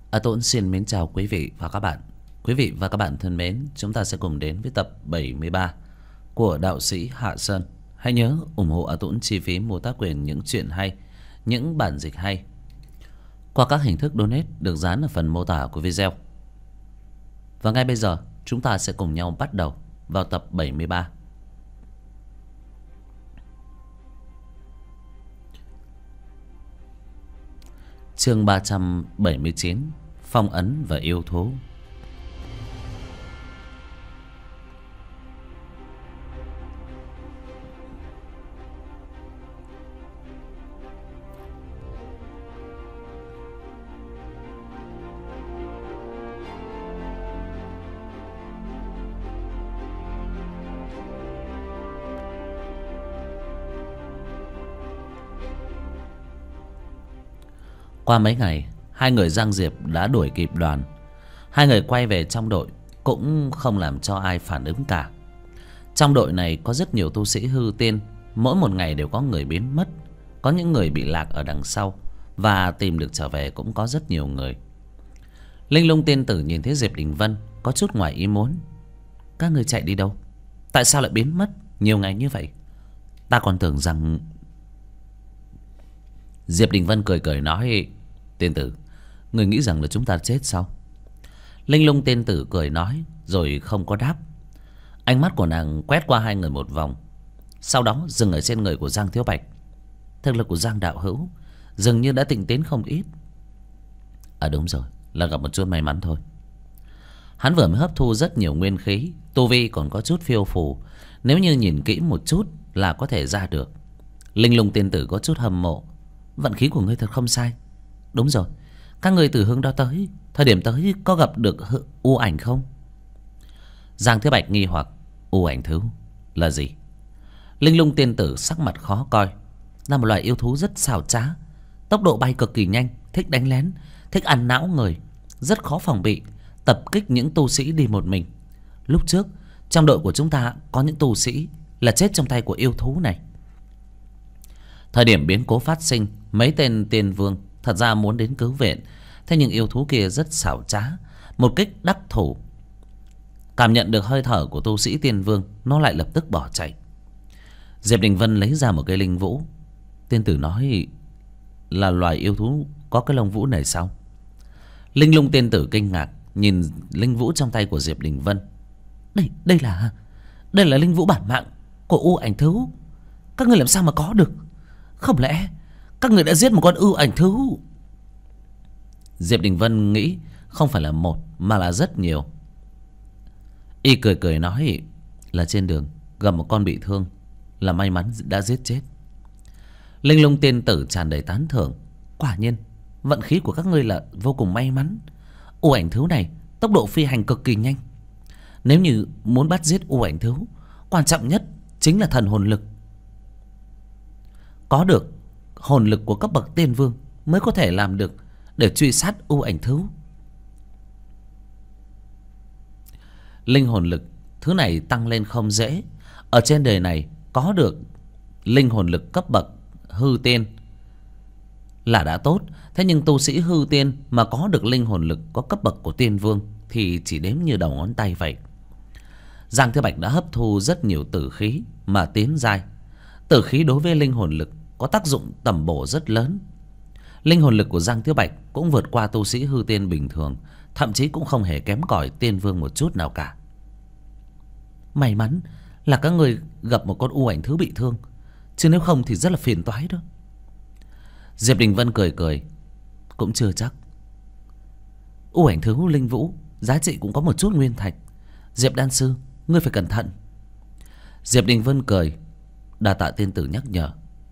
Tuấn xin mến chào quý vị và các bạn. Quý vị và các bạn thân mến, chúng ta sẽ cùng đến với tập 73 của đạo sĩ Hạ Sơn. Hãy nhớ ủng hộ Tuấn chi phí mua tác quyền những chuyện hay, những bản dịch hay qua các hình thức donate được dán ở phần mô tả của video. Và ngay bây giờ, chúng ta sẽ cùng nhau bắt đầu vào tập 73. Chương 379: Phong ấn và yêu thú. Qua mấy ngày, hai người Giang Diệp đã đuổi kịp đoàn. Hai người quay về trong đội cũng không làm cho ai phản ứng cả. Trong đội này có rất nhiều tu sĩ hư tiên, mỗi một ngày đều có người biến mất, có những người bị lạc ở đằng sau, và tìm được trở về cũng có rất nhiều người. Linh Lung tiên tử nhìn thấy Diệp Đình Vân có chút ngoài ý muốn. Các người chạy đi đâu? Tại sao lại biến mất nhiều ngày như vậy? Ta còn tưởng rằng... Diệp Đình Vân cười cười nói: Tiên tử, người nghĩ rằng là chúng ta chết sao? Linh Lung tiên tử cười nói rồi không có đáp. Ánh mắt của nàng quét qua hai người một vòng, sau đó dừng ở trên người của Giang Thiếu Bạch. Thực lực của Giang đạo hữu dường như đã tinh tiến không ít. Đúng rồi, là gặp một chút may mắn thôi. Hắn vừa mới hấp thu rất nhiều nguyên khí, tu vi còn có chút phiêu phù, nếu như nhìn kỹ một chút là có thể ra được. Linh Lung tiên tử có chút hâm mộ. Vận khí của ngươi thật không sai. Đúng rồi, các ngươi từ hướng đó tới, thời điểm tới có gặp được u ảnh không? Giang Thiếu Bạch nghi hoặc: U ảnh thứ là gì? Linh Lung tiên tử sắc mặt khó coi. Là một loại yêu thú rất xảo trá, tốc độ bay cực kỳ nhanh, thích đánh lén, thích ăn não người, rất khó phòng bị, tập kích những tu sĩ đi một mình. Lúc trước trong đội của chúng ta có những tu sĩ là chết trong tay của yêu thú này. Thời điểm biến cố phát sinh, mấy tên tiên vương thật ra muốn đến cứu viện, thế nhưng yêu thú kia rất xảo trá, một kích đắc thủ. Cảm nhận được hơi thở của tu sĩ tiên vương, nó lại lập tức bỏ chạy. Diệp Đình Vân lấy ra một cây linh vũ. Tiên tử nói là loài yêu thú có cái lông vũ này sao? Linh Lung tiên tử kinh ngạc nhìn linh vũ trong tay của Diệp Đình Vân. Đây là linh vũ bản mạng của u ảnh thú. Các người làm sao mà có được? Không lẽ các người đã giết một con ưu ảnh thú? Diệp Đình Vân nghĩ không phải là một mà là rất nhiều. Y cười cười nói là trên đường gặp một con bị thương, là may mắn đã giết chết. Linh Lung tiên tử tràn đầy tán thưởng. Quả nhiên vận khí của các ngươi là vô cùng may mắn. U ảnh thú này tốc độ phi hành cực kỳ nhanh. Nếu như muốn bắt giết u ảnh thú, quan trọng nhất chính là thần hồn lực. Có được hồn lực của cấp bậc tiên vương mới có thể làm được để truy sát u ảnh thú. Linh hồn lực, thứ này tăng lên không dễ. Ở trên đời này có được linh hồn lực cấp bậc hư tiên là đã tốt. Thế nhưng tu sĩ hư tiên mà có được linh hồn lực có cấp bậc của tiên vương thì chỉ đếm như đầu ngón tay vậy. Giang Thiếu Bạch đã hấp thu rất nhiều tử khí mà tiến giai. Tử khí đối với linh hồn lực có tác dụng tầm bổ rất lớn. Linh hồn lực của Giang Thiếu Bạch cũng vượt qua tu sĩ hư tiên bình thường, thậm chí cũng không hề kém cỏi tiên vương một chút nào cả. May mắn là các người gặp một con u ảnh thứ bị thương, chứ nếu không thì rất là phiền toái đó. Diệp Đình Vân cười cười. Cũng chưa chắc. U ảnh thứ linh vũ giá trị cũng có một chút nguyên thạch. Diệp đan sư, ngươi phải cẩn thận. Diệp Đình Vân cười. Đa tạ tiên tử nhắc nhở.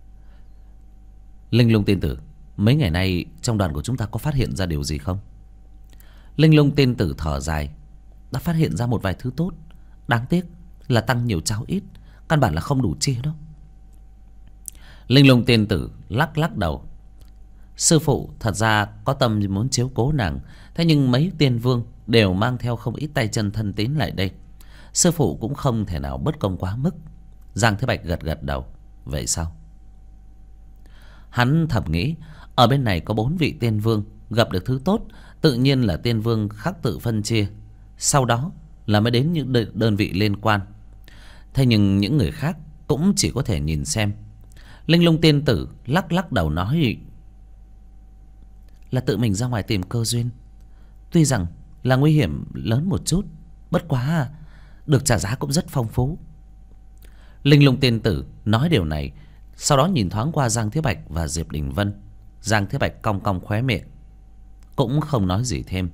Linh Lung tiên tử, mấy ngày nay trong đoàn của chúng ta có phát hiện ra điều gì không? Linh Lung tiên tử thở dài. Đã phát hiện ra một vài thứ tốt, đáng tiếc là tăng nhiều cháo ít, căn bản là không đủ chia đâu. Linh Lung tiên tử lắc lắc đầu. Sư phụ thật ra có tâm muốn chiếu cố nàng, thế nhưng mấy tiên vương đều mang theo không ít tay chân thân tín lại đây, sư phụ cũng không thể nào bất công quá mức. Giang Thế Bạch gật gật đầu. Vậy sao? Hắn thầm nghĩ, ở bên này có 4 vị tiên vương, gặp được thứ tốt, tự nhiên là Tiên Vương khắc tự phân chia, sau đó là mới đến những đơn vị liên quan. Thế nhưng những người khác cũng chỉ có thể nhìn xem. Linh Lung tiên tử lắc lắc đầu nói là tự mình ra ngoài tìm cơ duyên. Tuy rằng là nguy hiểm lớn một chút, bất quá được trả giá cũng rất phong phú. Linh Lung tiên tử nói điều này, sau đó nhìn thoáng qua Giang Thiết Bạch và Diệp Đình Vân. Giang Thiết Bạch cong cong khóe miệng, cũng không nói gì thêm.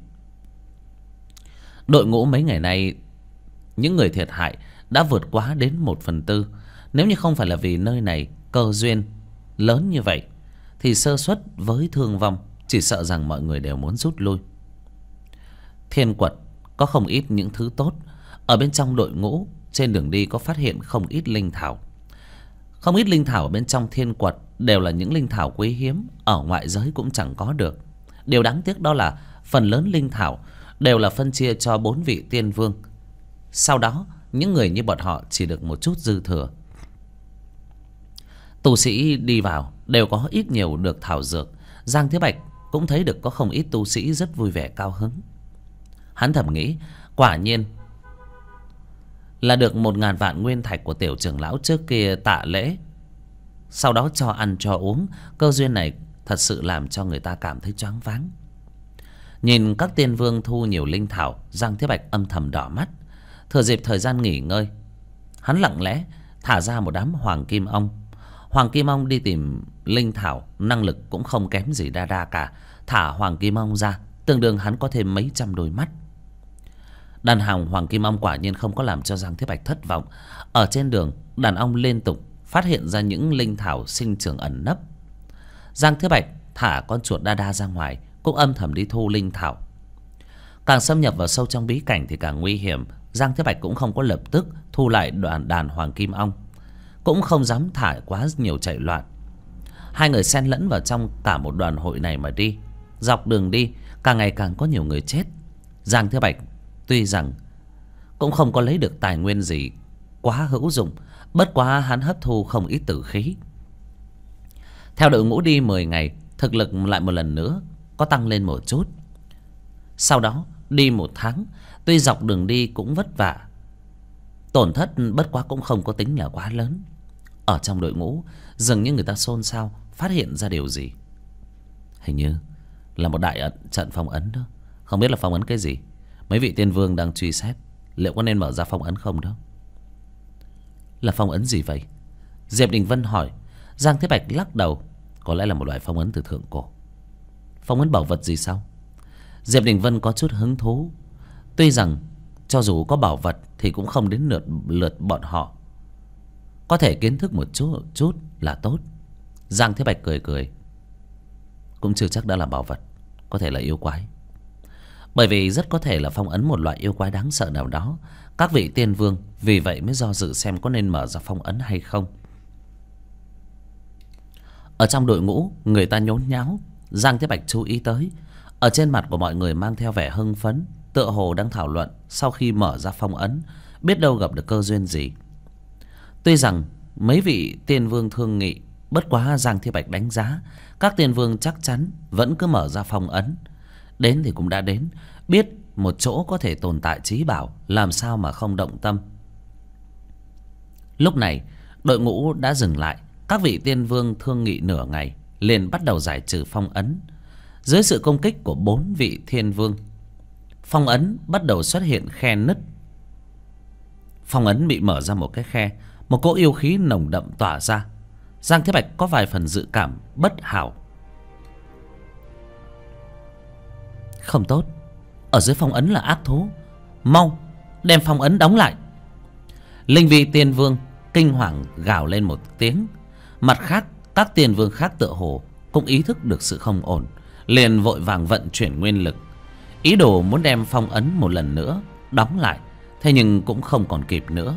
Đội ngũ mấy ngày nay, những người thiệt hại đã vượt quá đến 1/4. Nếu như không phải là vì nơi này cơ duyên lớn như vậy, thì sơ suất với thương vong, chỉ sợ rằng mọi người đều muốn rút lui. Thiên Quật có không ít những thứ tốt. Ở bên trong đội ngũ, trên đường đi có phát hiện không ít linh thảo. Không ít linh thảo ở bên trong Thiên Quật đều là những linh thảo quý hiếm, ở ngoại giới cũng chẳng có được. Điều đáng tiếc đó là phần lớn linh thảo đều là phân chia cho 4 vị tiên vương. Sau đó những người như bọn họ chỉ được một chút dư thừa. Tu sĩ đi vào đều có ít nhiều được thảo dược. Giang Thế Bạch cũng thấy được có không ít tu sĩ rất vui vẻ cao hứng. Hắn thầm nghĩ, quả nhiên là được 1000 vạn nguyên thạch của tiểu trưởng lão trước kia tạ lễ, sau đó cho ăn cho uống. Cơ duyên này thật sự làm cho người ta cảm thấy choáng váng. Nhìn các tiên vương thu nhiều linh thảo, Giang Thế Bạch âm thầm đỏ mắt. Thừa dịp thời gian nghỉ ngơi, hắn lặng lẽ thả ra một đám hoàng kim ong. Hoàng kim ong đi tìm linh thảo, năng lực cũng không kém gì Đa Đa cả. Thả hoàng kim ong ra, tương đương hắn có thêm mấy trăm đôi mắt. Đàn hàng hoàng kim ong quả nhiên không có làm cho Giang Thế Bạch thất vọng. Ở trên đường, đàn ong liên tục phát hiện ra những linh thảo sinh trưởng ẩn nấp. Giang Thế Bạch thả con chuột Đa Đa ra ngoài, cũng âm thầm đi thu linh thảo. Càng xâm nhập vào sâu trong bí cảnh thì càng nguy hiểm. Giang Thế Bạch cũng không có lập tức thu lại đàn hoàng kim ong, cũng không dám thả quá nhiều chạy loạn. Hai người xen lẫn vào trong cả một đoàn hội này mà đi. Dọc đường đi càng ngày càng có nhiều người chết. Giang Thế Bạch tuy rằng cũng không có lấy được tài nguyên gì quá hữu dụng, bất quá hắn hấp thu không ít tử khí. Theo đội ngũ đi 10 ngày, thực lực lại một lần nữa có tăng lên một chút. Sau đó đi 1 tháng, tuy dọc đường đi cũng vất vả, tổn thất bất quá cũng không có tính là quá lớn. Ở trong đội ngũ dường như người ta xôn xao, phát hiện ra điều gì. Hình như là một đại trận phong ấn đó. Không biết là phong ấn cái gì. Mấy vị tiên vương đang truy xét, liệu có nên mở ra phong ấn không đó. Là phong ấn gì vậy? Diệp Đình Vân hỏi. Giang Thế Bạch lắc đầu. Có lẽ là một loại phong ấn từ thượng cổ. Phong ấn bảo vật gì sao? Diệp Đình Vân có chút hứng thú. Tuy rằng cho dù có bảo vật thì cũng không đến lượt bọn họ. Có thể kiến thức một chút là tốt. Giang Thế Bạch cười cười. Cũng chưa chắc đã là bảo vật, có thể là yêu quái. Bởi vì rất có thể là phong ấn một loại yêu quái đáng sợ nào đó. Các vị tiên vương vì vậy mới do dự xem có nên mở ra phong ấn hay không. Ở trong đội ngũ người ta nhốn nháo. Giang Thế Bạch chú ý tới, ở trên mặt của mọi người mang theo vẻ hưng phấn, tựa hồ đang thảo luận sau khi mở ra phong ấn, biết đâu gặp được cơ duyên gì. Tuy rằng mấy vị tiên vương thương nghị, bất quá Giang Thế Bạch đánh giá các tiên vương chắc chắn vẫn cứ mở ra phong ấn. Đến thì cũng đã đến, biết một chỗ có thể tồn tại trí bảo, làm sao mà không động tâm. Lúc này đội ngũ đã dừng lại. Các vị tiên vương thương nghị nửa ngày, liền bắt đầu giải trừ phong ấn. Dưới sự công kích của 4 vị thiên vương, phong ấn bắt đầu xuất hiện khe nứt. Phong ấn bị mở ra một cái khe, một cỗ yêu khí nồng đậm tỏa ra. Giang Thế Bạch có vài phần dự cảm bất hảo. Không tốt, ở dưới phong ấn là ác thú. Mau đem phong ấn đóng lại. Linh vị tiên vương kinh hoàng gào lên một tiếng. Mặt khác các tiên vương khác tựa hồ cũng ý thức được sự không ổn, liền vội vàng vận chuyển nguyên lực, ý đồ muốn đem phong ấn một lần nữa đóng lại. Thế nhưng cũng không còn kịp nữa.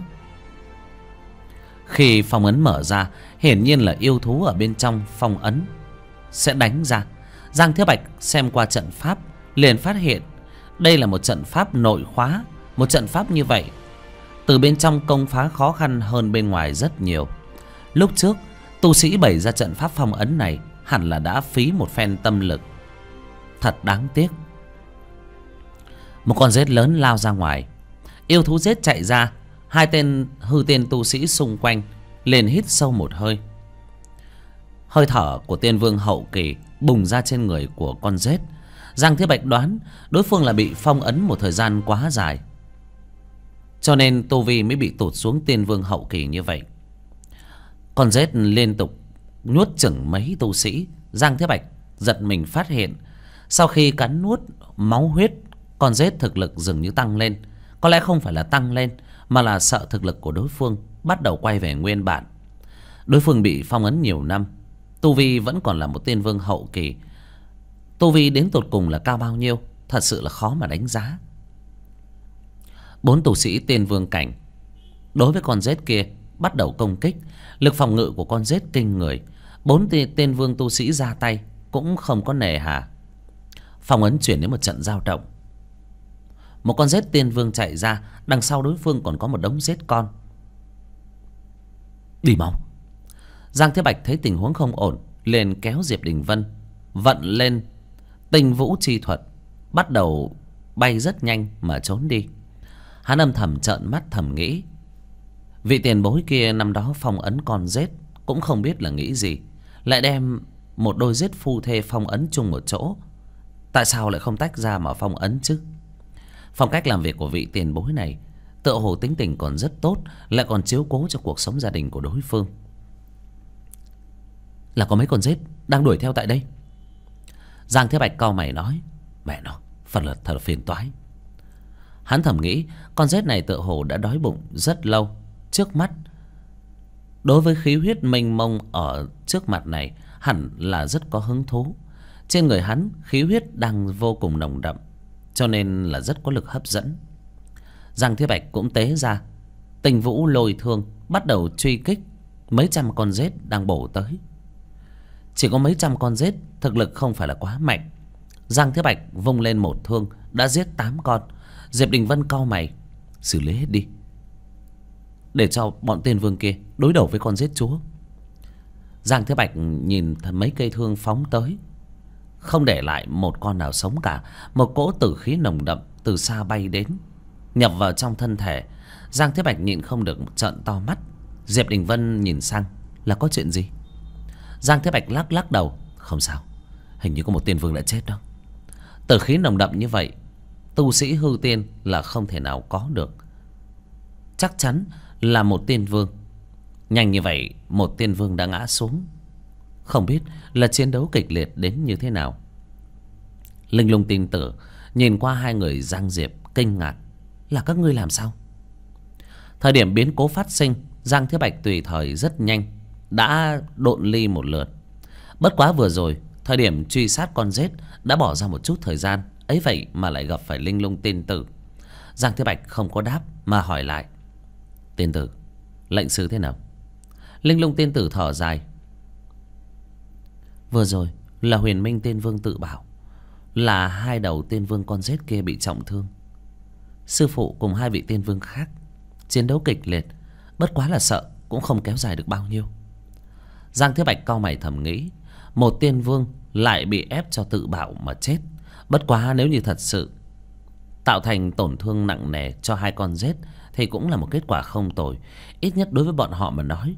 Khi phong ấn mở ra, hiển nhiên là yêu thú ở bên trong phong ấn sẽ đánh ra. Giang Thế Bạch xem qua trận pháp, liền phát hiện đây là một trận pháp nội khóa. Một trận pháp như vậy, từ bên trong công phá khó khăn hơn bên ngoài rất nhiều. Lúc trước tu sĩ bày ra trận pháp phong ấn này hẳn là đã phí một phen tâm lực. Thật đáng tiếc. Một con rết lớn lao ra ngoài. Yêu thú rết chạy ra. Hai tên hư tiên tu sĩ xung quanh liền hít sâu một hơi. Hơi thở của tiên vương hậu kỳ bùng ra trên người của con rết. Giang Thế Bạch đoán đối phương là bị phong ấn một thời gian quá dài, cho nên tu vi mới bị tụt xuống tiên vương hậu kỳ như vậy. Con rết liên tục nuốt chửng mấy tu sĩ. Giang Thế Bạch giật mình phát hiện, sau khi cắn nuốt máu huyết, con rết thực lực dường như tăng lên. Có lẽ không phải là tăng lên, mà là sợ thực lực của đối phương bắt đầu quay về nguyên bản. Đối phương bị phong ấn nhiều năm, tu vi vẫn còn là một tiên vương hậu kỳ. Tu vi đến tột cùng là cao bao nhiêu, thật sự là khó mà đánh giá. 4 tu sĩ tiên vương cảnh đối với con rết kia bắt đầu công kích. Lực phòng ngự của con rết kinh người. 4 tiên vương tu sĩ ra tay cũng không có nề hà. Phong ấn chuyển đến một trận dao động. Một con rết tiên vương chạy ra, đằng sau đối phương còn có một đống rết con. Đi mau. Giang Thế Bạch thấy tình huống không ổn, liền kéo Diệp Đình Vân vận lên tinh vũ chi thuật, bắt đầu bay rất nhanh mà trốn đi. Hắn âm thầm trợn mắt thầm nghĩ, vị tiền bối kia năm đó phong ấn con rết cũng không biết là nghĩ gì, lại đem một đôi rết phu thê phong ấn chung một chỗ. Tại sao lại không tách ra mà phong ấn chứ? Phong cách làm việc của vị tiền bối này tựa hồ tính tình còn rất tốt, lại còn chiếu cố cho cuộc sống gia đình của đối phương. Là có mấy con rết đang đuổi theo tại đây. Giang Thế Bạch cau mày nói, mẹ nó, phần là thật phiền toái. Hắn thầm nghĩ, con rết này tựa hồ đã đói bụng rất lâu. Trước mắt, đối với khí huyết mênh mông ở trước mặt này, hẳn là rất có hứng thú. Trên người hắn khí huyết đang vô cùng nồng đậm, cho nên là rất có lực hấp dẫn. Giang Thế Bạch cũng tế ra tinh vũ lôi thương, bắt đầu truy kích mấy trăm con rết đang bổ tới. Chỉ có mấy trăm con rết, thực lực không phải là quá mạnh. Giang Thế Bạch vung lên một thương đã giết 8 con. Diệp Đình Vân cau mày, xử lý hết đi, để cho bọn tiên vương kia đối đầu với con rết chúa. Giang Thế Bạch nhìn mấy cây thương phóng tới, không để lại một con nào sống cả. Một cỗ tử khí nồng đậm từ xa bay đến, nhập vào trong thân thể. Giang Thế Bạch nhịn không được trợn to mắt. Diệp Đình Vân nhìn sang, là có chuyện gì? Giang Thế Bạch lắc lắc đầu, không sao, hình như có một tiên vương đã chết đó. Tử khí nồng đậm như vậy, tu sĩ hư tiên là không thể nào có được. Chắc chắn là một tiên vương. Nhanh như vậy một tiên vương đã ngã xuống, không biết là chiến đấu kịch liệt đến như thế nào. Linh Lung tin tử nhìn qua hai người Giang Diệp kinh ngạc, là các ngươi làm sao? Thời điểm biến cố phát sinh, Giang Thế Bạch tùy thời rất nhanh đã độn ly một lượt. Bất quá vừa rồi thời điểm truy sát con rết đã bỏ ra một chút thời gian, ấy vậy mà lại gặp phải Linh Lung tiên tử. Giang Thế Bạch không có đáp mà hỏi lại, tiên tử, lệnh sư thế nào? Linh Lung tiên tử thở dài, vừa rồi là Huyền Minh tiên vương tự bảo là hai đầu tiên vương con rết kia bị trọng thương. Sư phụ cùng hai vị tiên vương khác chiến đấu kịch liệt, bất quá là sợ cũng không kéo dài được bao nhiêu. Giang Thế Bạch cau mày thầm nghĩ, một tiên vương lại bị ép cho tự bạo mà chết. Bất quá nếu như thật sự tạo thành tổn thương nặng nề cho hai con rết thì cũng là một kết quả không tồi, ít nhất đối với bọn họ mà nói.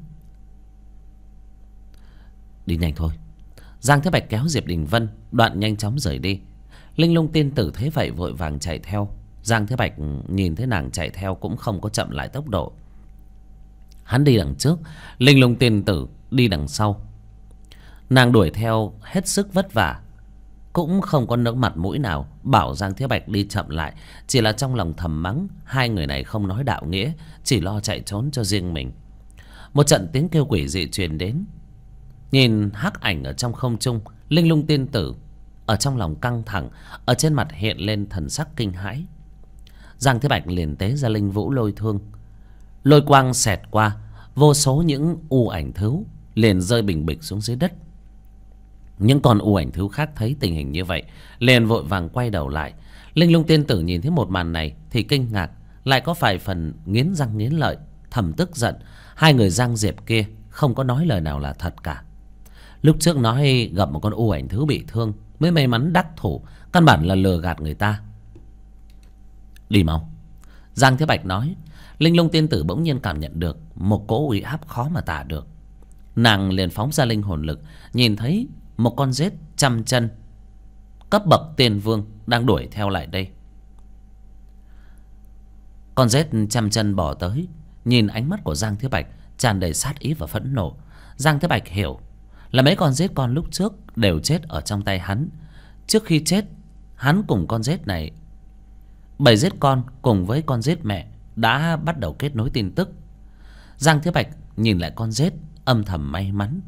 Đi nhanh thôi. Giang Thế Bạch kéo Diệp Đình Vân đoạn nhanh chóng rời đi. Linh Lung tiên tử thấy vậy vội vàng chạy theo. Giang Thế Bạch nhìn thấy nàng chạy theo cũng không có chậm lại tốc độ. Hắn đi đằng trước, Linh Lung tiên tử đi đằng sau. Nàng đuổi theo hết sức vất vả, cũng không có nỡ mặt mũi nào bảo Giang Thế Bạch đi chậm lại, chỉ là trong lòng thầm mắng hai người này không nói đạo nghĩa, chỉ lo chạy trốn cho riêng mình. Một trận tiếng kêu quỷ dị truyền đến. Nhìn hắc ảnh ở trong không trung, Linh Lung tiên tử ở trong lòng căng thẳng, ở trên mặt hiện lên thần sắc kinh hãi. Giang Thế Bạch liền tế ra linh vũ lôi thương, lôi quang xẹt qua, vô số những u ảnh thứu liền rơi bình bịch xuống dưới đất. Những con u ảnh thứu khác thấy tình hình như vậy liền vội vàng quay đầu lại. Linh Lung tiên tử nhìn thấy một màn này thì kinh ngạc, lại có vài phần nghiến răng nghiến lợi, thầm tức giận. Hai người Giang Diệp kia không có nói lời nào là thật cả. Lúc trước nói gặp một con u ảnh thứu bị thương, mới may mắn đắc thủ, căn bản là lừa gạt người ta. Đi mau, Giang Thiếu Bạch nói. Linh Lung tiên tử bỗng nhiên cảm nhận được một cỗ uy áp khó mà tả được. Nàng liền phóng ra linh hồn lực, nhìn thấy một con rết trăm chân cấp bậc tiên vương đang đuổi theo lại đây. Con rết trăm chân bỏ tới, nhìn ánh mắt của Giang Thiếu Bạch tràn đầy sát ý và phẫn nộ. Giang Thiếu Bạch hiểu là mấy con rết con lúc trước đều chết ở trong tay hắn. Trước khi chết, hắn cùng con rết này, bầy rết con cùng với con rết mẹ đã bắt đầu kết nối tin tức. Giang Thiếu Bạch nhìn lại con rết, âm thầm may mắn.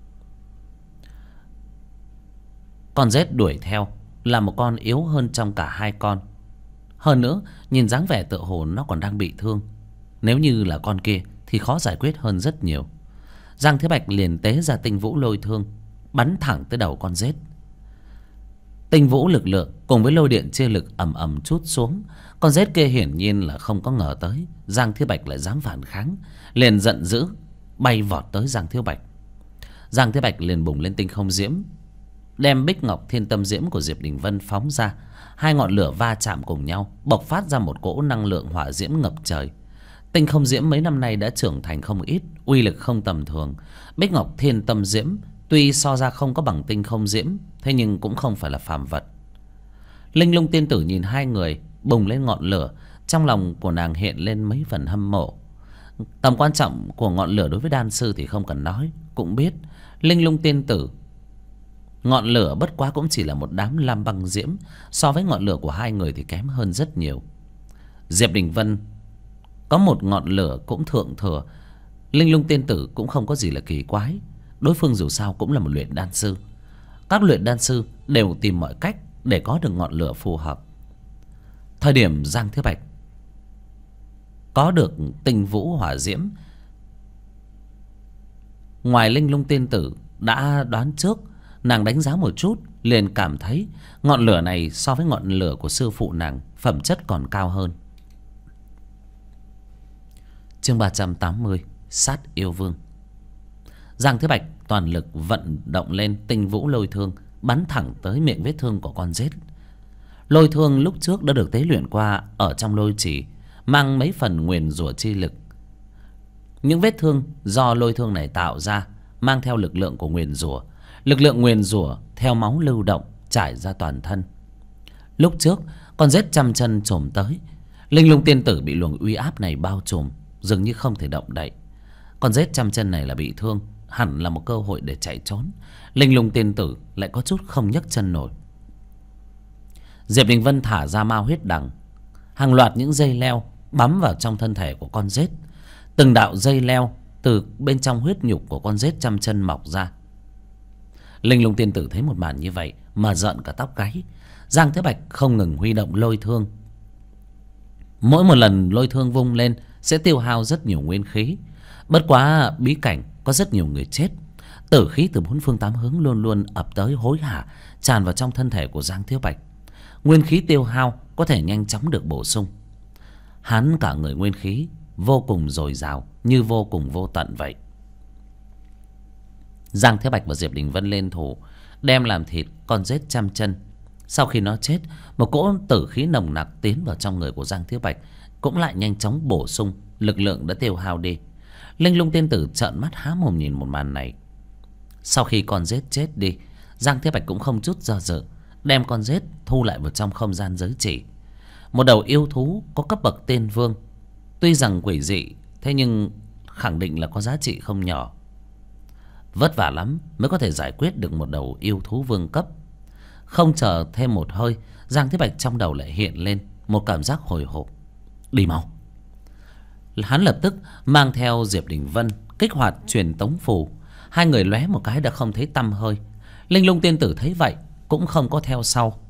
Con rết đuổi theo là một con yếu hơn trong cả hai con. Hơn nữa, nhìn dáng vẻ tựa hồ nó còn đang bị thương. Nếu như là con kia thì khó giải quyết hơn rất nhiều. Giang Thiếu Bạch liền tế ra tinh vũ lôi thương, bắn thẳng tới đầu con rết. Tinh vũ lực lượng cùng với lôi điện chia lực ầm ầm trút xuống. Con rết kia hiển nhiên là không có ngờ tới Giang Thiếu Bạch lại dám phản kháng, liền giận dữ bay vọt tới Giang Thiếu Bạch. Giang Thiếu Bạch liền bùng lên tinh không diễm, đem Bích Ngọc Thiên Tâm Diễm của Diệp Đình Vân phóng ra. Hai ngọn lửa va chạm cùng nhau, bộc phát ra một cỗ năng lượng hỏa diễm ngập trời. Tinh không diễm mấy năm nay đã trưởng thành không ít, uy lực không tầm thường. Bích Ngọc Thiên Tâm Diễm tuy so ra không có bằng tinh không diễm, thế nhưng cũng không phải là phàm vật. Linh Lung tiên tử nhìn hai người bùng lên ngọn lửa, trong lòng của nàng hiện lên mấy phần hâm mộ. Tầm quan trọng của ngọn lửa đối với đan sư thì không cần nói, cũng biết. Linh Lung tiên tử, ngọn lửa bất quá cũng chỉ là một đám lam băng diễm, so với ngọn lửa của hai người thì kém hơn rất nhiều. Diệp Đình Vân có một ngọn lửa cũng thượng thừa. Linh Lung tiên tử cũng không có gì là kỳ quái, đối phương dù sao cũng là một luyện đan sư. Các luyện đan sư đều tìm mọi cách để có được ngọn lửa phù hợp. Thời điểm Giang Thiếu Bạch có được tinh vũ hỏa diễm, ngoài Linh Lung tiên tử đã đoán trước, nàng đánh giá một chút liền cảm thấy ngọn lửa này so với ngọn lửa của sư phụ nàng phẩm chất còn cao hơn. Chương 380, sát yêu vương. Giang Thế Bạch toàn lực vận động lên tinh vũ lôi thương, bắn thẳng tới miệng vết thương của con rết. Lôi thương lúc trước đã được tế luyện qua ở trong lôi chỉ, mang mấy phần nguyền rủa chi lực. Những vết thương do lôi thương này tạo ra mang theo lực lượng của nguyền rủa. Lực lượng nguyền rủa theo máu lưu động trải ra toàn thân. Lúc trước con rết trăm chân chồm tới, Linh Lung tiên tử bị luồng uy áp này bao trùm, dường như không thể động đậy. Con rết trăm chân này là bị thương, hẳn là một cơ hội để chạy trốn. Linh Lung tiên tử lại có chút không nhấc chân nổi. Diệp Đình Vân thả ra ma huyết đằng, hàng loạt những dây leo bám vào trong thân thể của con rết. Từng đạo dây leo từ bên trong huyết nhục của con rết trăm chân mọc ra. Linh Lung tiên tử thấy một màn như vậy mà giận cả tóc gáy. Giang Thế Bạch không ngừng huy động lôi thương. Mỗi một lần lôi thương vung lên sẽ tiêu hao rất nhiều nguyên khí. Bất quá bí cảnh có rất nhiều người chết, tử khí từ bốn phương tám hướng luôn luôn ập tới hối hả, tràn vào trong thân thể của Giang Thiếu Bạch. Nguyên khí tiêu hao có thể nhanh chóng được bổ sung. Hắn cả người nguyên khí vô cùng dồi dào, như vô cùng vô tận vậy. Giang Thế Bạch và Diệp Đình Vân lên thủ, đem làm thịt con rết trăm chân. Sau khi nó chết, một cỗ tử khí nồng nặc tiến vào trong người của Giang Thế Bạch, cũng lại nhanh chóng bổ sung lực lượng đã tiêu hao đi. Linh Lung tiên tử trợn mắt há mồm nhìn một màn này. Sau khi con rết chết đi, Giang Thế Bạch cũng không chút do dự, đem con rết thu lại vào trong không gian giới chỉ. Một đầu yêu thú có cấp bậc tiên vương, tuy rằng quỷ dị, thế nhưng khẳng định là có giá trị không nhỏ. Vất vả lắm mới có thể giải quyết được một đầu yêu thú vương cấp. Không chờ thêm một hơi, Giang Thế Bạch trong đầu lại hiện lên một cảm giác hồi hộp. Đi mau. Hắn lập tức mang theo Diệp Đình Vân kích hoạt truyền tống phù. Hai người lóe một cái đã không thấy tăm hơi. Linh Lung tiên tử thấy vậy cũng không có theo sau.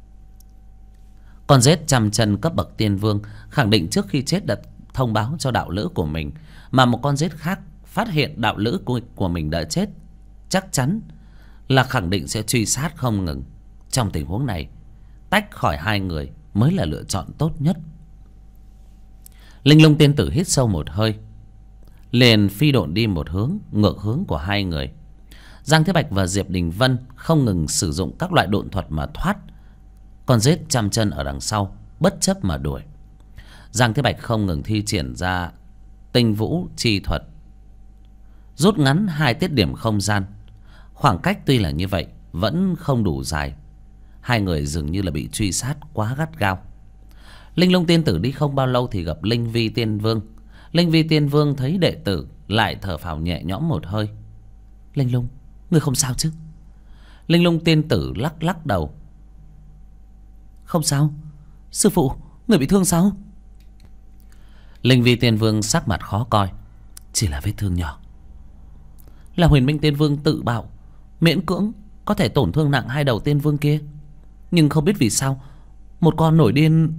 Con rết trăm chân cấp bậc tiên vương khẳng định trước khi chết đã thông báo cho đạo lữ của mình, mà một con rết khác phát hiện đạo lữ của mình đã chết, chắc chắn là khẳng định sẽ truy sát không ngừng. Trong tình huống này, tách khỏi hai người mới là lựa chọn tốt nhất. Linh Lung tiên tử hít sâu một hơi, liền phi độn đi một hướng ngược hướng của hai người. Giang Thế Bạch và Diệp Đình Vân không ngừng sử dụng các loại độn thuật mà thoát. Con rết trăm chân ở đằng sau bất chấp mà đuổi. Giang Thế Bạch không ngừng thi triển ra tinh vũ chi thuật, rút ngắn 2 tiết điểm không gian. Khoảng cách tuy là như vậy vẫn không đủ dài. Hai người dường như là bị truy sát quá gắt gao. Linh Lung tiên tử đi không bao lâu thì gặp Linh Vi tiên vương. Linh Vi tiên vương thấy đệ tử lại thở phào nhẹ nhõm một hơi. Linh Lung, ngươi không sao chứ? Linh Lung tiên tử lắc lắc đầu. Không sao. Sư phụ, người bị thương sao? Linh Vi tiên vương sắc mặt khó coi. Chỉ là vết thương nhỏ. Là Huyền Minh tiên vương tự bảo miễn cưỡng có thể tổn thương nặng 2 đầu tiên vương kia, nhưng không biết vì sao một con nổi điên.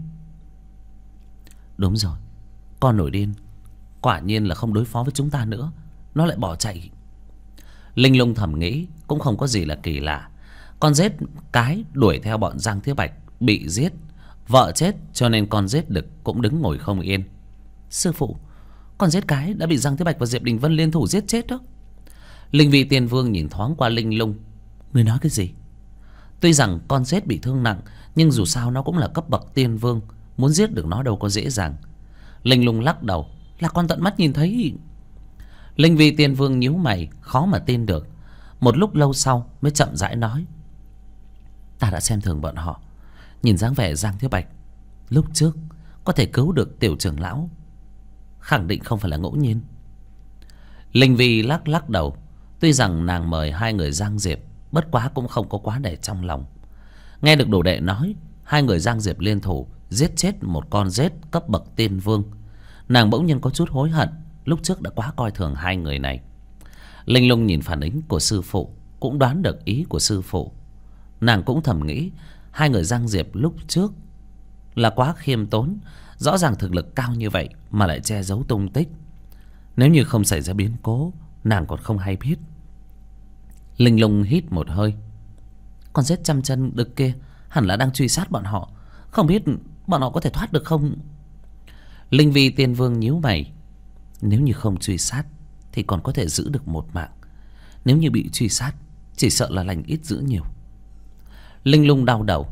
Đúng rồi, con nổi điên quả nhiên là không đối phó với chúng ta nữa, nó lại bỏ chạy. Linh Lung thầm nghĩ cũng không có gì là kỳ lạ. Con rết cái đuổi theo bọn Giang Thế Bạch bị giết, vợ chết, cho nên con rết đực cũng đứng ngồi không yên. Sư phụ, con rết cái đã bị Giang Thế Bạch và Diệp Đình Vân liên thủ giết chết đó. Linh Vi tiên vương nhìn thoáng qua Linh Lung. Ngươi nói cái gì? Tuy rằng con rết bị thương nặng, nhưng dù sao nó cũng là cấp bậc tiên vương, muốn giết được nó đâu có dễ dàng. Linh Lung lắc đầu. Là con tận mắt nhìn thấy. Linh Vi tiên vương nhíu mày, khó mà tin được. Một lúc lâu sau mới chậm rãi nói. Ta đã xem thường bọn họ. Nhìn dáng vẻ Giang Thế Bạch lúc trước có thể cứu được tiểu trưởng lão, khẳng định không phải là ngẫu nhiên. Linh Vi lắc lắc đầu. Tuy rằng nàng mời 2 người Giang Diệp, bất quá cũng không có quá để trong lòng. Nghe được đồ đệ nói 2 người Giang Diệp liên thủ giết chết một con rết cấp bậc tiên vương, nàng bỗng nhiên có chút hối hận lúc trước đã quá coi thường 2 người này. Linh Lung nhìn phản ứng của sư phụ, cũng đoán được ý của sư phụ. Nàng cũng thầm nghĩ 2 người Giang Diệp lúc trước là quá khiêm tốn. Rõ ràng thực lực cao như vậy mà lại che giấu tung tích. Nếu như không xảy ra biến cố, nàng còn không hay biết. Linh Lung hít một hơi. Con rết trăm chân đực kia hẳn là đang truy sát bọn họ, không biết bọn họ có thể thoát được không? Linh Vi tiên vương nhíu mày. Nếu như không truy sát thì còn có thể giữ được một mạng. Nếu như bị truy sát, chỉ sợ là lành ít dữ nhiều. Linh Lung đau đầu.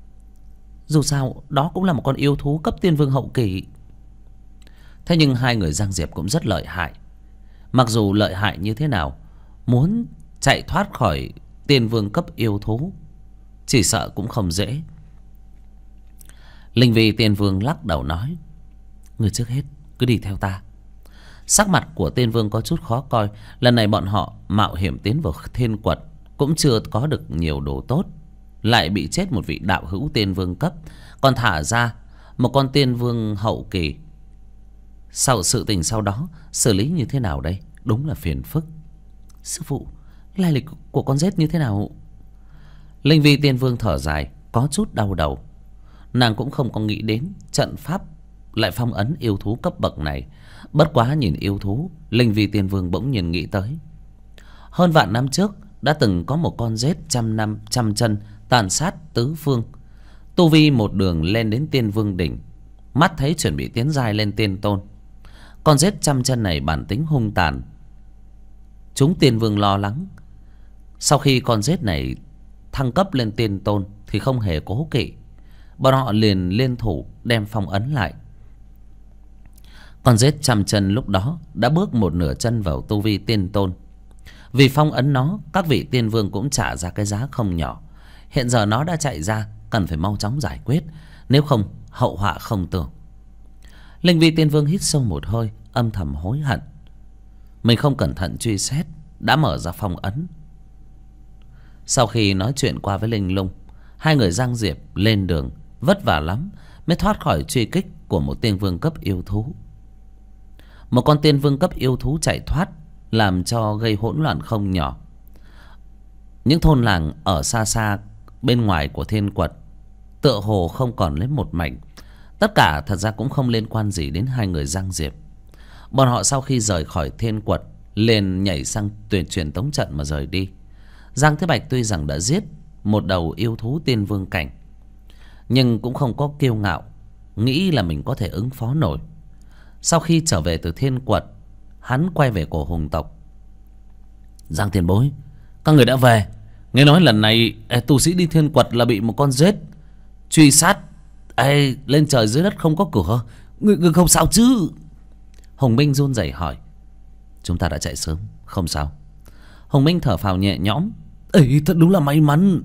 Dù sao đó cũng là một con yêu thú cấp tiên vương hậu kỳ. Thế nhưng 2 người Giang Diệp cũng rất lợi hại. Mặc dù lợi hại như thế nào, muốn chạy thoát khỏi tiên vương cấp yêu thú chỉ sợ cũng không dễ. Linh Vi tiên vương lắc đầu nói. Người trước hết cứ đi theo ta. Sắc mặt của tiên vương có chút khó coi. Lần này bọn họ mạo hiểm tiến vào thiên quật, cũng chưa có được nhiều đồ tốt, lại bị chết một vị đạo hữu tiên vương cấp, còn thả ra một con tiên vương hậu kỳ. Sau sự tình sau đó xử lý như thế nào đây? Đúng là phiền phức. Sư phụ, lai lịch của con rết như thế nào? Linh Vi tiên vương thở dài, có chút đau đầu. Nàng cũng không có nghĩ đến trận pháp lại phong ấn yêu thú cấp bậc này. Bất quá nhìn yêu thú, Linh Vi tiên vương bỗng nhiên nghĩ tới hơn vạn năm trước đã từng có một con rết trăm chân tàn sát tứ phương, tu vi một đường lên đến tiên vương đỉnh, mắt thấy chuẩn bị tiến giai lên tiên tôn. Con rết trăm chân này bản tính hung tàn. Chúng tiên vương lo lắng sau khi con rết này thăng cấp lên tiên tôn thì không hề cố kỵ, bọn họ liền liên thủ đem phong ấn lại. Con rết trăm chân lúc đó đã bước một nửa chân vào tu vi tiên tôn. Vì phong ấn nó, các vị tiên vương cũng trả ra cái giá không nhỏ. Hiện giờ nó đã chạy ra, cần phải mau chóng giải quyết, nếu không hậu họa không tưởng. Linh Vi tiên vương hít sâu một hơi, âm thầm hối hận. Mình không cẩn thận truy xét, đã mở ra phong ấn. Sau khi nói chuyện qua với Linh Lung, 2 người Giang Diệp lên đường, vất vả lắm mới thoát khỏi truy kích của một tiên vương cấp yêu thú. Một con tiên vương cấp yêu thú chạy thoát, làm cho gây hỗn loạn không nhỏ. Những thôn làng ở xa xa bên ngoài của thiên quật tựa hồ không còn lấy một mảnh. Tất cả thật ra cũng không liên quan gì đến 2 người Giang Diệp. Bọn họ sau khi rời khỏi thiên quật liền nhảy sang tuyển truyền tống trận mà rời đi. Giang Thế Bạch tuy rằng đã giết một đầu yêu thú tiên vương cảnh, nhưng cũng không có kiêu ngạo, nghĩ là mình có thể ứng phó nổi. Sau khi trở về từ thiên quật, hắn quay về cổ hùng tộc. Giang tiền bối, Các người đã về. Nghe nói lần này tu sĩ đi thiên quật là bị một con rết truy sát. Lên trời dưới đất không có cửa. Người không sao chứ? Hồng Minh run rẩy hỏi. Chúng ta đã chạy sớm, không sao. Hồng Minh thở phào nhẹ nhõm. Thật đúng là may mắn.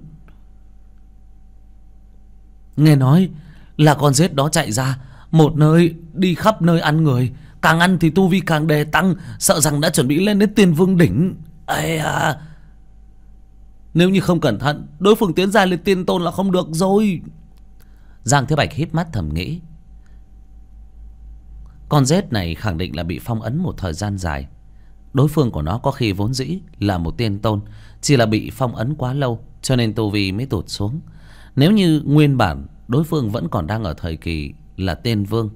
Nghe nói là con rết đó chạy ra một nơi, đi khắp nơi ăn người. Càng ăn thì tu vi càng đề tăng. Sợ rằng đã chuẩn bị lên đến tiên vương đỉnh. Nếu như không cẩn thận, đối phương tiến ra lên tiên tôn là không được rồi. Giang Thiếu Bạch híp mắt thầm nghĩ. Con rết này khẳng định là bị phong ấn một thời gian dài. Đối phương của nó có khi vốn dĩ là một tiên tôn, chỉ là bị phong ấn quá lâu cho nên tu vi mới tụt xuống. Nếu như nguyên bản đối phương vẫn còn đang ở thời kỳ là tiên vương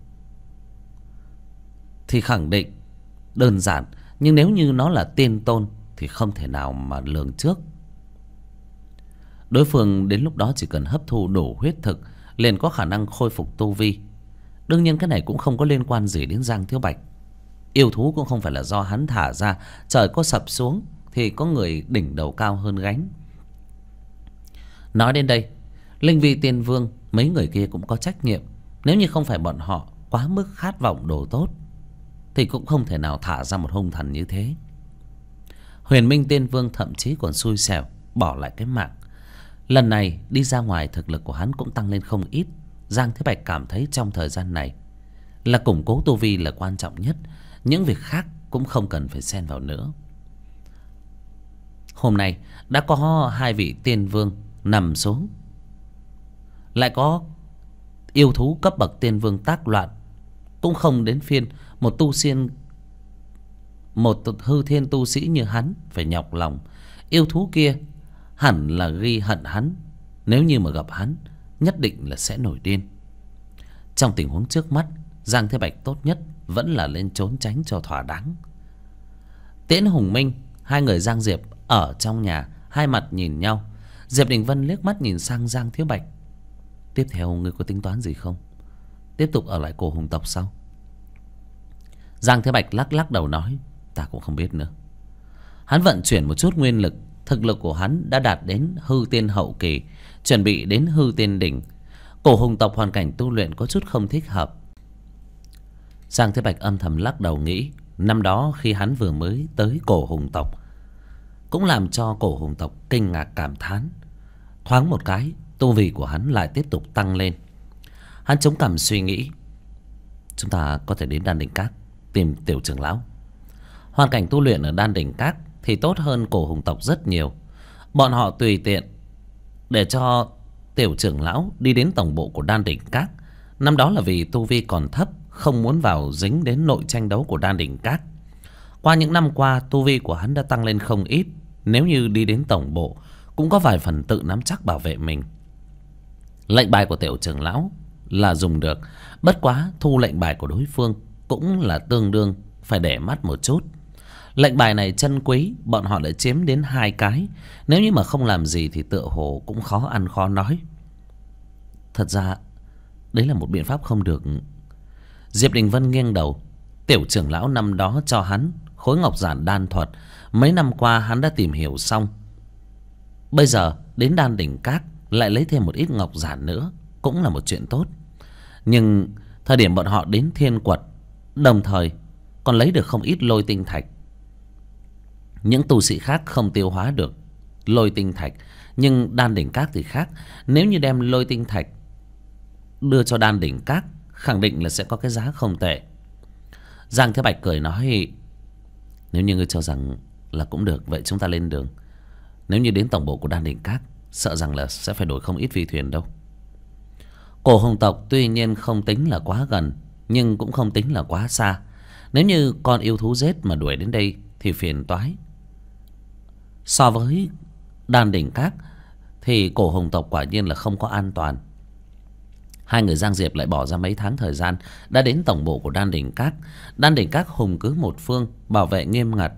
thì khẳng định đơn giản. Nhưng nếu như nó là tiên tôn thì không thể nào mà lường trước. Đối phương đến lúc đó chỉ cần hấp thu đủ huyết thực liền có khả năng khôi phục tu vi. Đương nhiên cái này cũng không có liên quan gì đến Giang Thiếu Bạch. Yêu thú cũng không phải là do hắn thả ra. Trời có sập xuống thì có người đỉnh đầu cao hơn gánh. Nói đến đây, Linh Vi Tiên Vương mấy người kia cũng có trách nhiệm. Nếu như không phải bọn họ quá mức khát vọng đồ tốt thì cũng không thể nào thả ra một hung thần như thế. Huyền Minh Tiên Vương thậm chí còn xui xẻo bỏ lại cái mạng. Lần này đi ra ngoài thực lực của hắn cũng tăng lên không ít. Giang Thế Bạch cảm thấy trong thời gian này là củng cố tu vi là quan trọng nhất. Những việc khác cũng không cần phải xen vào nữa. Hôm nay đã có 2 vị tiên vương nằm xuống, lại có yêu thú cấp bậc tiên vương tác loạn. Cũng không đến phiên một hư thiên tu sĩ như hắn phải nhọc lòng. Yêu thú kia hẳn là ghi hận hắn. Nếu như mà gặp hắn nhất định là sẽ nổi điên. Trong tình huống trước mắt, Giang Thế Bạch tốt nhất vẫn là lên trốn tránh cho thỏa đáng. Tiễn Hùng Minh, 2 người Giang Diệp ở trong nhà, hai mặt nhìn nhau. Diệp Đình Vân liếc mắt nhìn sang Giang Thế Bạch. Tiếp theo ngươi có tính toán gì không? Tiếp tục ở lại cổ hùng tộc sao? Giang Thế Bạch lắc lắc đầu nói. Ta cũng không biết nữa. Hắn vận chuyển một chút nguyên lực. Thực lực của hắn đã đạt đến hư tiên hậu kỳ, chuẩn bị đến hư tiên đỉnh. Cổ hùng tộc hoàn cảnh tu luyện có chút không thích hợp. Giang Thế Bạch âm thầm lắc đầu nghĩ. Năm đó khi hắn vừa mới tới cổ hùng tộc cũng làm cho cổ hùng tộc kinh ngạc cảm thán. Thoáng một cái tu vi của hắn lại tiếp tục tăng lên. Hắn chống cằm suy nghĩ. Chúng ta có thể đến Đan Đỉnh Các tìm tiểu trưởng lão. Hoàn cảnh tu luyện ở Đan Đỉnh Các thì tốt hơn cổ hùng tộc rất nhiều. Bọn họ tùy tiện để cho tiểu trưởng lão đi đến tổng bộ của Đan Đỉnh Các. Năm đó là vì tu vi còn thấp, không muốn vào dính đến nội tranh đấu của Đan Đỉnh Các. Qua những năm qua tu vi của hắn đã tăng lên không ít. Nếu như đi đến tổng bộ cũng có vài phần tự nắm chắc bảo vệ mình. Lệnh bài của tiểu trưởng lão là dùng được. Bất quá thu lệnh bài của đối phương cũng là tương đương phải để mắt một chút. Lệnh bài này chân quý, bọn họ lại chiếm đến 2 cái. Nếu như mà không làm gì thì tựa hồ cũng khó ăn khó nói. Thật ra đấy là một biện pháp không được. Diệp Đình Vân nghiêng đầu. Tiểu trưởng lão năm đó cho hắn khối ngọc giản đan thuật. Mấy năm qua hắn đã tìm hiểu xong. Bây giờ đến Đan Đỉnh Các lại lấy thêm một ít ngọc giản nữa cũng là một chuyện tốt. Nhưng thời điểm bọn họ đến Thiên Quật đồng thời còn lấy được không ít lôi tinh thạch. Những tu sĩ khác không tiêu hóa được lôi tinh thạch, nhưng Đan Đỉnh Các thì khác. Nếu như đem lôi tinh thạch đưa cho Đan Đỉnh Các, khẳng định là sẽ có cái giá không tệ. Giang Thế Bạch cười nói. Nếu như ngươi cho rằng là cũng được, vậy chúng ta lên đường. Nếu như đến tổng bộ của Đan Đỉnh Các, sợ rằng là sẽ phải đổi không ít phi thuyền đâu. Cổ hùng tộc tuy nhiên không tính là quá gần, nhưng cũng không tính là quá xa. Nếu như con yêu thú rết mà đuổi đến đây thì phiền toái. So với Đan Đỉnh Các thì cổ hùng tộc quả nhiên là không có an toàn. 2 người Giang Diệp lại bỏ ra mấy tháng thời gian đã đến tổng bộ của Đan Đỉnh Các. Đan Đỉnh Các hùng cứ một phương, bảo vệ nghiêm ngặt.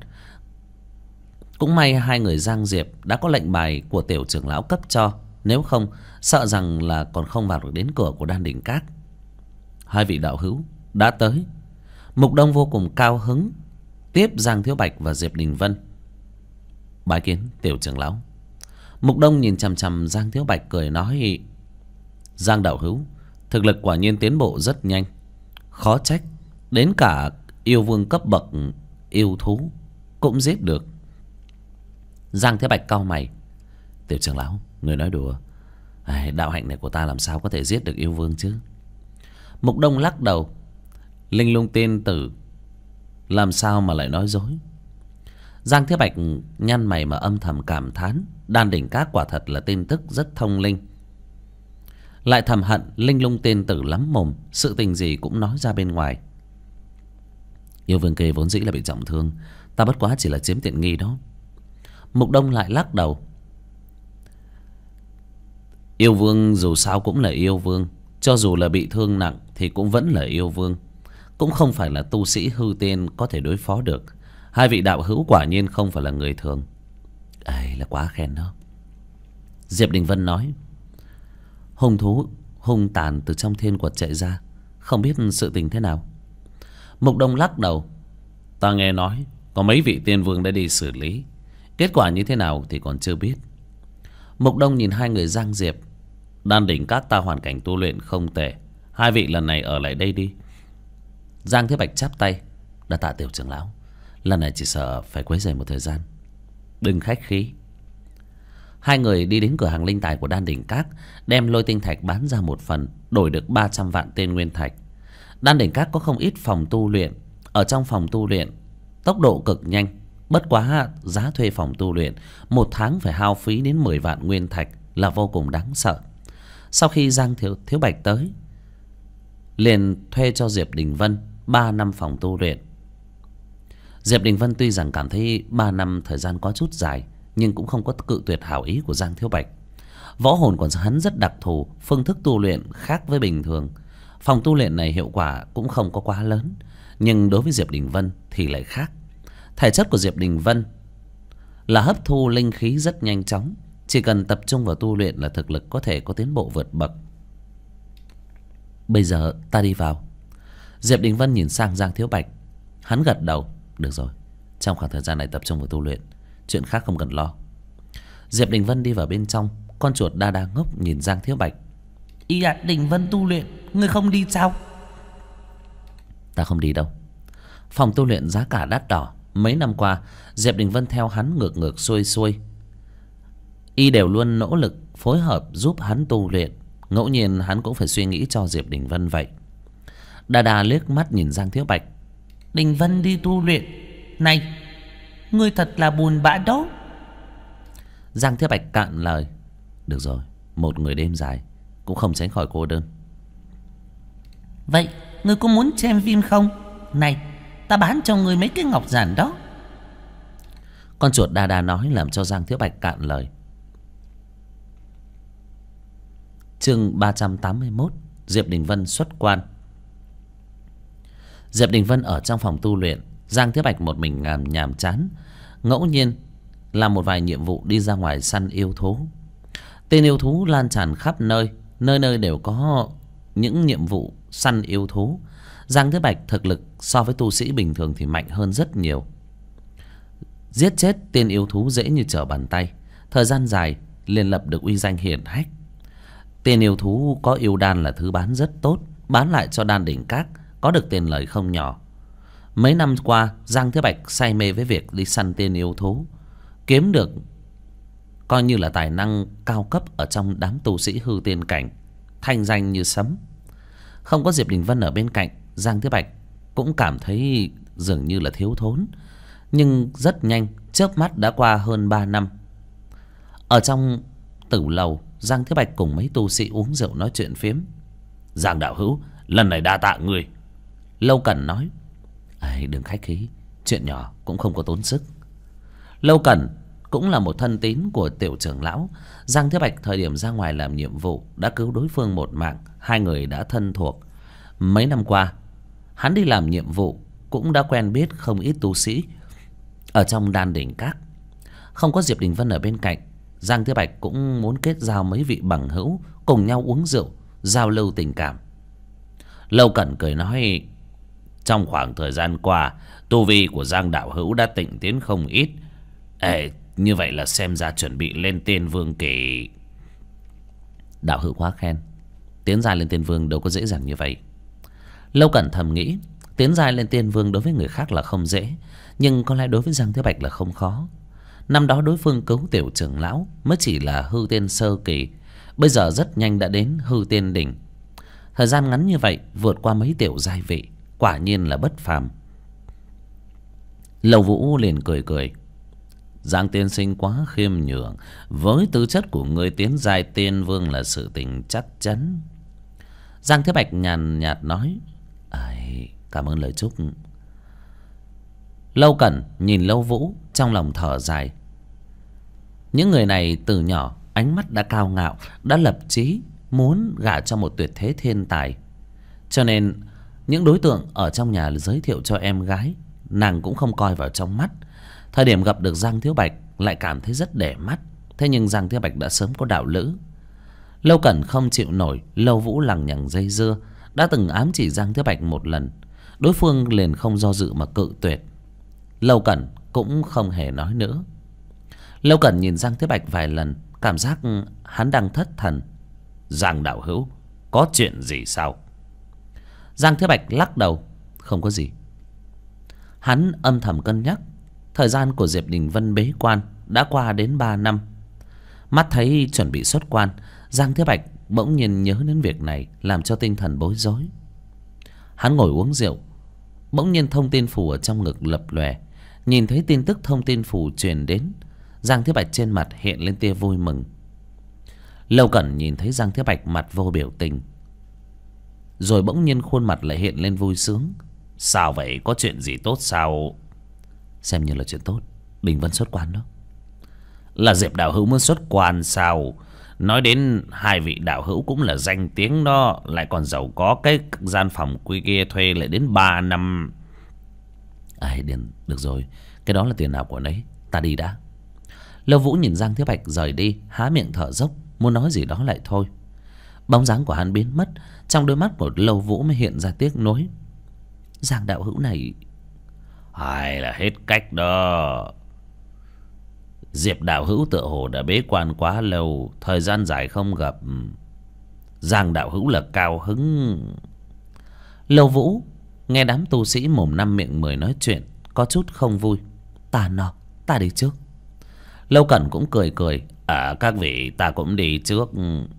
Cũng may 2 người Giang Diệp đã có lệnh bài của tiểu trưởng lão cấp cho. Nếu không sợ rằng là còn không vào được đến cửa của Đan Đỉnh Các. 2 vị đạo hữu đã tới. Mục Đông vô cùng cao hứng tiếp Giang Thiếu Bạch và Diệp Đình Vân. Bái kiến tiểu trưởng lão. Mục Đông nhìn chằm chằm Giang Thiếu Bạch cười nói: Giang đạo hữu, thực lực quả nhiên tiến bộ rất nhanh. Khó trách đến cả yêu vương cấp bậc yêu thú cũng giết được. Giang Thiếu Bạch cau mày: Tiểu trưởng lão, người nói đùa. Đạo hạnh này của ta làm sao có thể giết được yêu vương chứ? Mục Đông lắc đầu: Linh lung tiên tử làm sao mà lại nói dối? Giang Thiếu Bạch nhăn mày mà âm thầm cảm thán, đan đỉnh các quả thật là tin tức rất thông linh. Lại thầm hận Linh lung tiên tử lắm mồm, sự tình gì cũng nói ra bên ngoài. Yêu vương kia vốn dĩ là bị trọng thương, ta bất quá chỉ là chiếm tiện nghi đó. Mục Đông lại lắc đầu: Yêu vương dù sao cũng là yêu vương, cho dù là bị thương nặng thì cũng vẫn là yêu vương, cũng không phải là tu sĩ hư tiên có thể đối phó được. Hai vị đạo hữu quả nhiên không phải là người thường. Ấy là quá khen đó. Diệp Đình Vân nói: Hung thú hung tàn từ trong thiên quật chạy ra, không biết sự tình thế nào. Mục Đông lắc đầu: Ta nghe nói có mấy vị tiên vương đã đi xử lý, kết quả như thế nào thì còn chưa biết. Mục Đông nhìn hai người Giang Diệp: Đan đỉnh các ta hoàn cảnh tu luyện không tệ, hai vị lần này ở lại đây đi. Giang Thế Bạch chắp tay: Đa tạ tiểu trưởng lão, lần này chỉ sợ phải quấy rầy một thời gian. Đừng khách khí. Hai người đi đến cửa hàng linh tài của Đan đỉnh các, đem lôi tinh thạch bán ra một phần, đổi được 300 vạn tên nguyên thạch. Đan đỉnh các có không ít phòng tu luyện. Ở trong phòng tu luyện tốc độ cực nhanh, bất quá giá thuê phòng tu luyện một tháng phải hao phí đến 10 vạn nguyên thạch là vô cùng đáng sợ. Sau khi Giang Thiếu Bạch tới, liền thuê cho Diệp Đình Vân 3 năm phòng tu luyện. Diệp Đình Vân tuy rằng cảm thấy 3 năm thời gian có chút dài, nhưng cũng không có cự tuyệt hảo ý của Giang Thiếu Bạch. Võ hồn của hắn rất đặc thù, phương thức tu luyện khác với bình thường. Phòng tu luyện này hiệu quả cũng không có quá lớn, nhưng đối với Diệp Đình Vân thì lại khác. Thể chất của Diệp Đình Vân là hấp thu linh khí rất nhanh chóng, chỉ cần tập trung vào tu luyện là thực lực có thể có tiến bộ vượt bậc. Bây giờ ta đi vào. Diệp Đình Vân nhìn sang Giang Thiếu Bạch, hắn gật đầu: Được rồi, trong khoảng thời gian này tập trung vào tu luyện, chuyện khác không cần lo. Diệp Đình Vân đi vào bên trong. Con chuột đa đa ngốc nhìn Giang Thiếu Bạch: Ý ạ, Đình Vân tu luyện, ngươi không đi sao? Ta không đi đâu. Phòng tu luyện giá cả đắt đỏ, mấy năm qua Diệp Đình Vân theo hắn ngược ngược xuôi xuôi, y đều luôn nỗ lực phối hợp giúp hắn tu luyện. Ngẫu nhiên hắn cũng phải suy nghĩ cho Diệp Đình Vân vậy. Đa đa liếc mắt nhìn Giang Thiếu Bạch: Đình Vân đi tu luyện, này, ngươi thật là buồn bã đó. Giang Thiếu Bạch cạn lời: Được rồi, một người đêm dài cũng không tránh khỏi cô đơn. Vậy ngươi có muốn xem phim không? Này, ta bán cho ngươi mấy cái ngọc giản đó. Con chuột đa đa nói làm cho Giang Thiếu Bạch cạn lời. Chương 381: Diệp Đình Vân xuất quan. Diệp Đình Vân ở trong phòng tu luyện, Giang Thiếu Bạch một mình nhàm chán, ngẫu nhiên làm một vài nhiệm vụ đi ra ngoài săn yêu thú. Tên yêu thú lan tràn khắp nơi, nơi nơi đều có những nhiệm vụ săn yêu thú. Giang Thiếu Bạch thực lực so với tu sĩ bình thường thì mạnh hơn rất nhiều. Giết chết tên yêu thú dễ như trở bàn tay, thời gian dài liền lập được uy danh hiển hách. Tên yêu thú có yêu đan là thứ bán rất tốt, bán lại cho Đan đỉnh các có được tiền lời không nhỏ. Mấy năm qua Giang Thiếu Bạch say mê với việc đi săn tên yêu thú, kiếm được coi như là tài năng cao cấp ở trong đám tu sĩ hư tiên cảnh, thanh danh như sấm. Không có Diệp Đình Vân ở bên cạnh, Giang Thiếu Bạch cũng cảm thấy dường như là thiếu thốn. Nhưng rất nhanh, chớp mắt đã qua hơn 3 năm. Ở trong tử lầu, Giang Thiếu Bạch cùng mấy tu sĩ uống rượu nói chuyện phiếm. Giang đạo hữu, lần này đa tạ người. Lâu Cẩn nói: Đừng khách khí, chuyện nhỏ cũng không có tốn sức. Lâu Cẩn cũng là một thân tín của tiểu trưởng lão. Giang Thiếu Bạch thời điểm ra ngoài làm nhiệm vụ đã cứu đối phương một mạng, hai người đã thân thuộc. Mấy năm qua hắn đi làm nhiệm vụ cũng đã quen biết không ít tu sĩ ở trong Đan đỉnh các. Không có Diệp Đình Vân ở bên cạnh, Giang Thiếu Bạch cũng muốn kết giao mấy vị bằng hữu, cùng nhau uống rượu, giao lưu tình cảm. Lâu Cẩn cười nói: Trong khoảng thời gian qua, tu vi của Giang đạo hữu đã tịnh tiến không ít. Như vậy là xem ra chuẩn bị lên tiên vương kỳ. Đạo hữu quá khen. Tiến giai lên tiên vương đâu có dễ dàng như vậy. Lâu Cẩn thầm nghĩ, tiến giai lên tiên vương đối với người khác là không dễ, nhưng có lẽ đối với Giang Thiếu Bạch là không khó. Năm đó đối phương cứu tiểu trưởng lão mới chỉ là hư tiên sơ kỳ, bây giờ rất nhanh đã đến hư tiên đỉnh. Thời gian ngắn như vậy vượt qua mấy tiểu giai vị, quả nhiên là bất phàm. Lâu Vũ liền cười cười. Giang tiên sinh quá khiêm nhường, với tư chất của người tiến giai tiên vương là sự tình chắc chắn. Giang Thế Bạch nhàn nhạt nói, cảm ơn lời chúc. Lâu Cẩn nhìn Lâu Vũ trong lòng thở dài. Những người này từ nhỏ ánh mắt đã cao ngạo, đã lập chí muốn gả cho một tuyệt thế thiên tài, cho nên những đối tượng ở trong nhà giới thiệu cho em gái nàng cũng không coi vào trong mắt. Thời điểm gặp được Giang Thiếu Bạch lại cảm thấy rất để mắt. Thế nhưng Giang Thiếu Bạch đã sớm có đạo lữ. Lâu Cẩn không chịu nổi Lâu Vũ lằng nhằng dây dưa, đã từng ám chỉ Giang Thiếu Bạch một lần, đối phương liền không do dự mà cự tuyệt. Lâu Cẩn cũng không hề nói nữa. Lâu Cẩn nhìn Giang Thiếu Bạch vài lần, cảm giác hắn đang thất thần. Giang đạo hữu, có chuyện gì sao? Giang Thiếu Bạch lắc đầu, không có gì. Hắn âm thầm cân nhắc, thời gian của Diệp Đình Vân bế quan đã qua đến 3 năm. Mắt thấy chuẩn bị xuất quan, Giang Thiếu Bạch bỗng nhiên nhớ đến việc này, làm cho tinh thần bối rối. Hắn ngồi uống rượu, bỗng nhiên thông tin phù ở trong ngực lập lòe. Nhìn thấy tin tức thông tin phù truyền đến, Giang Thiếu Bạch trên mặt hiện lên tia vui mừng. Lâu Cẩn nhìn thấy Giang Thiếu Bạch mặt vô biểu tình, rồi bỗng nhiên khuôn mặt lại hiện lên vui sướng. Sao vậy, có chuyện gì tốt sao? Xem như là chuyện tốt, Đình Vân xuất quan đó. Là Diệp đạo hữu muốn xuất quan sao? Nói đến hai vị đạo hữu cũng là danh tiếng đó, lại còn giàu có, cái gian phòng quy kia thuê lại đến 3 năm. Được rồi, cái đó là tiền nào của nấy, ta đi đã. Lâu Vũ nhìn Giang Thiếu Bạch rời đi, há miệng thở dốc, muốn nói gì đó lại thôi. Bóng dáng của hắn biến mất, trong đôi mắt của Lâu Vũ mới hiện ra tiếc nuối. Giang đạo hữu này hay là hết cách đó. Diệp đạo hữu tựa hồ đã bế quan quá lâu, thời gian dài không gặp. Giang đạo hữu là cao hứng. Lâu Vũ nghe đám tu sĩ mồm năm miệng mười nói chuyện, có chút không vui. Ta đi trước. Lâu Cẩn cũng cười cười, các vị ta cũng đi trước.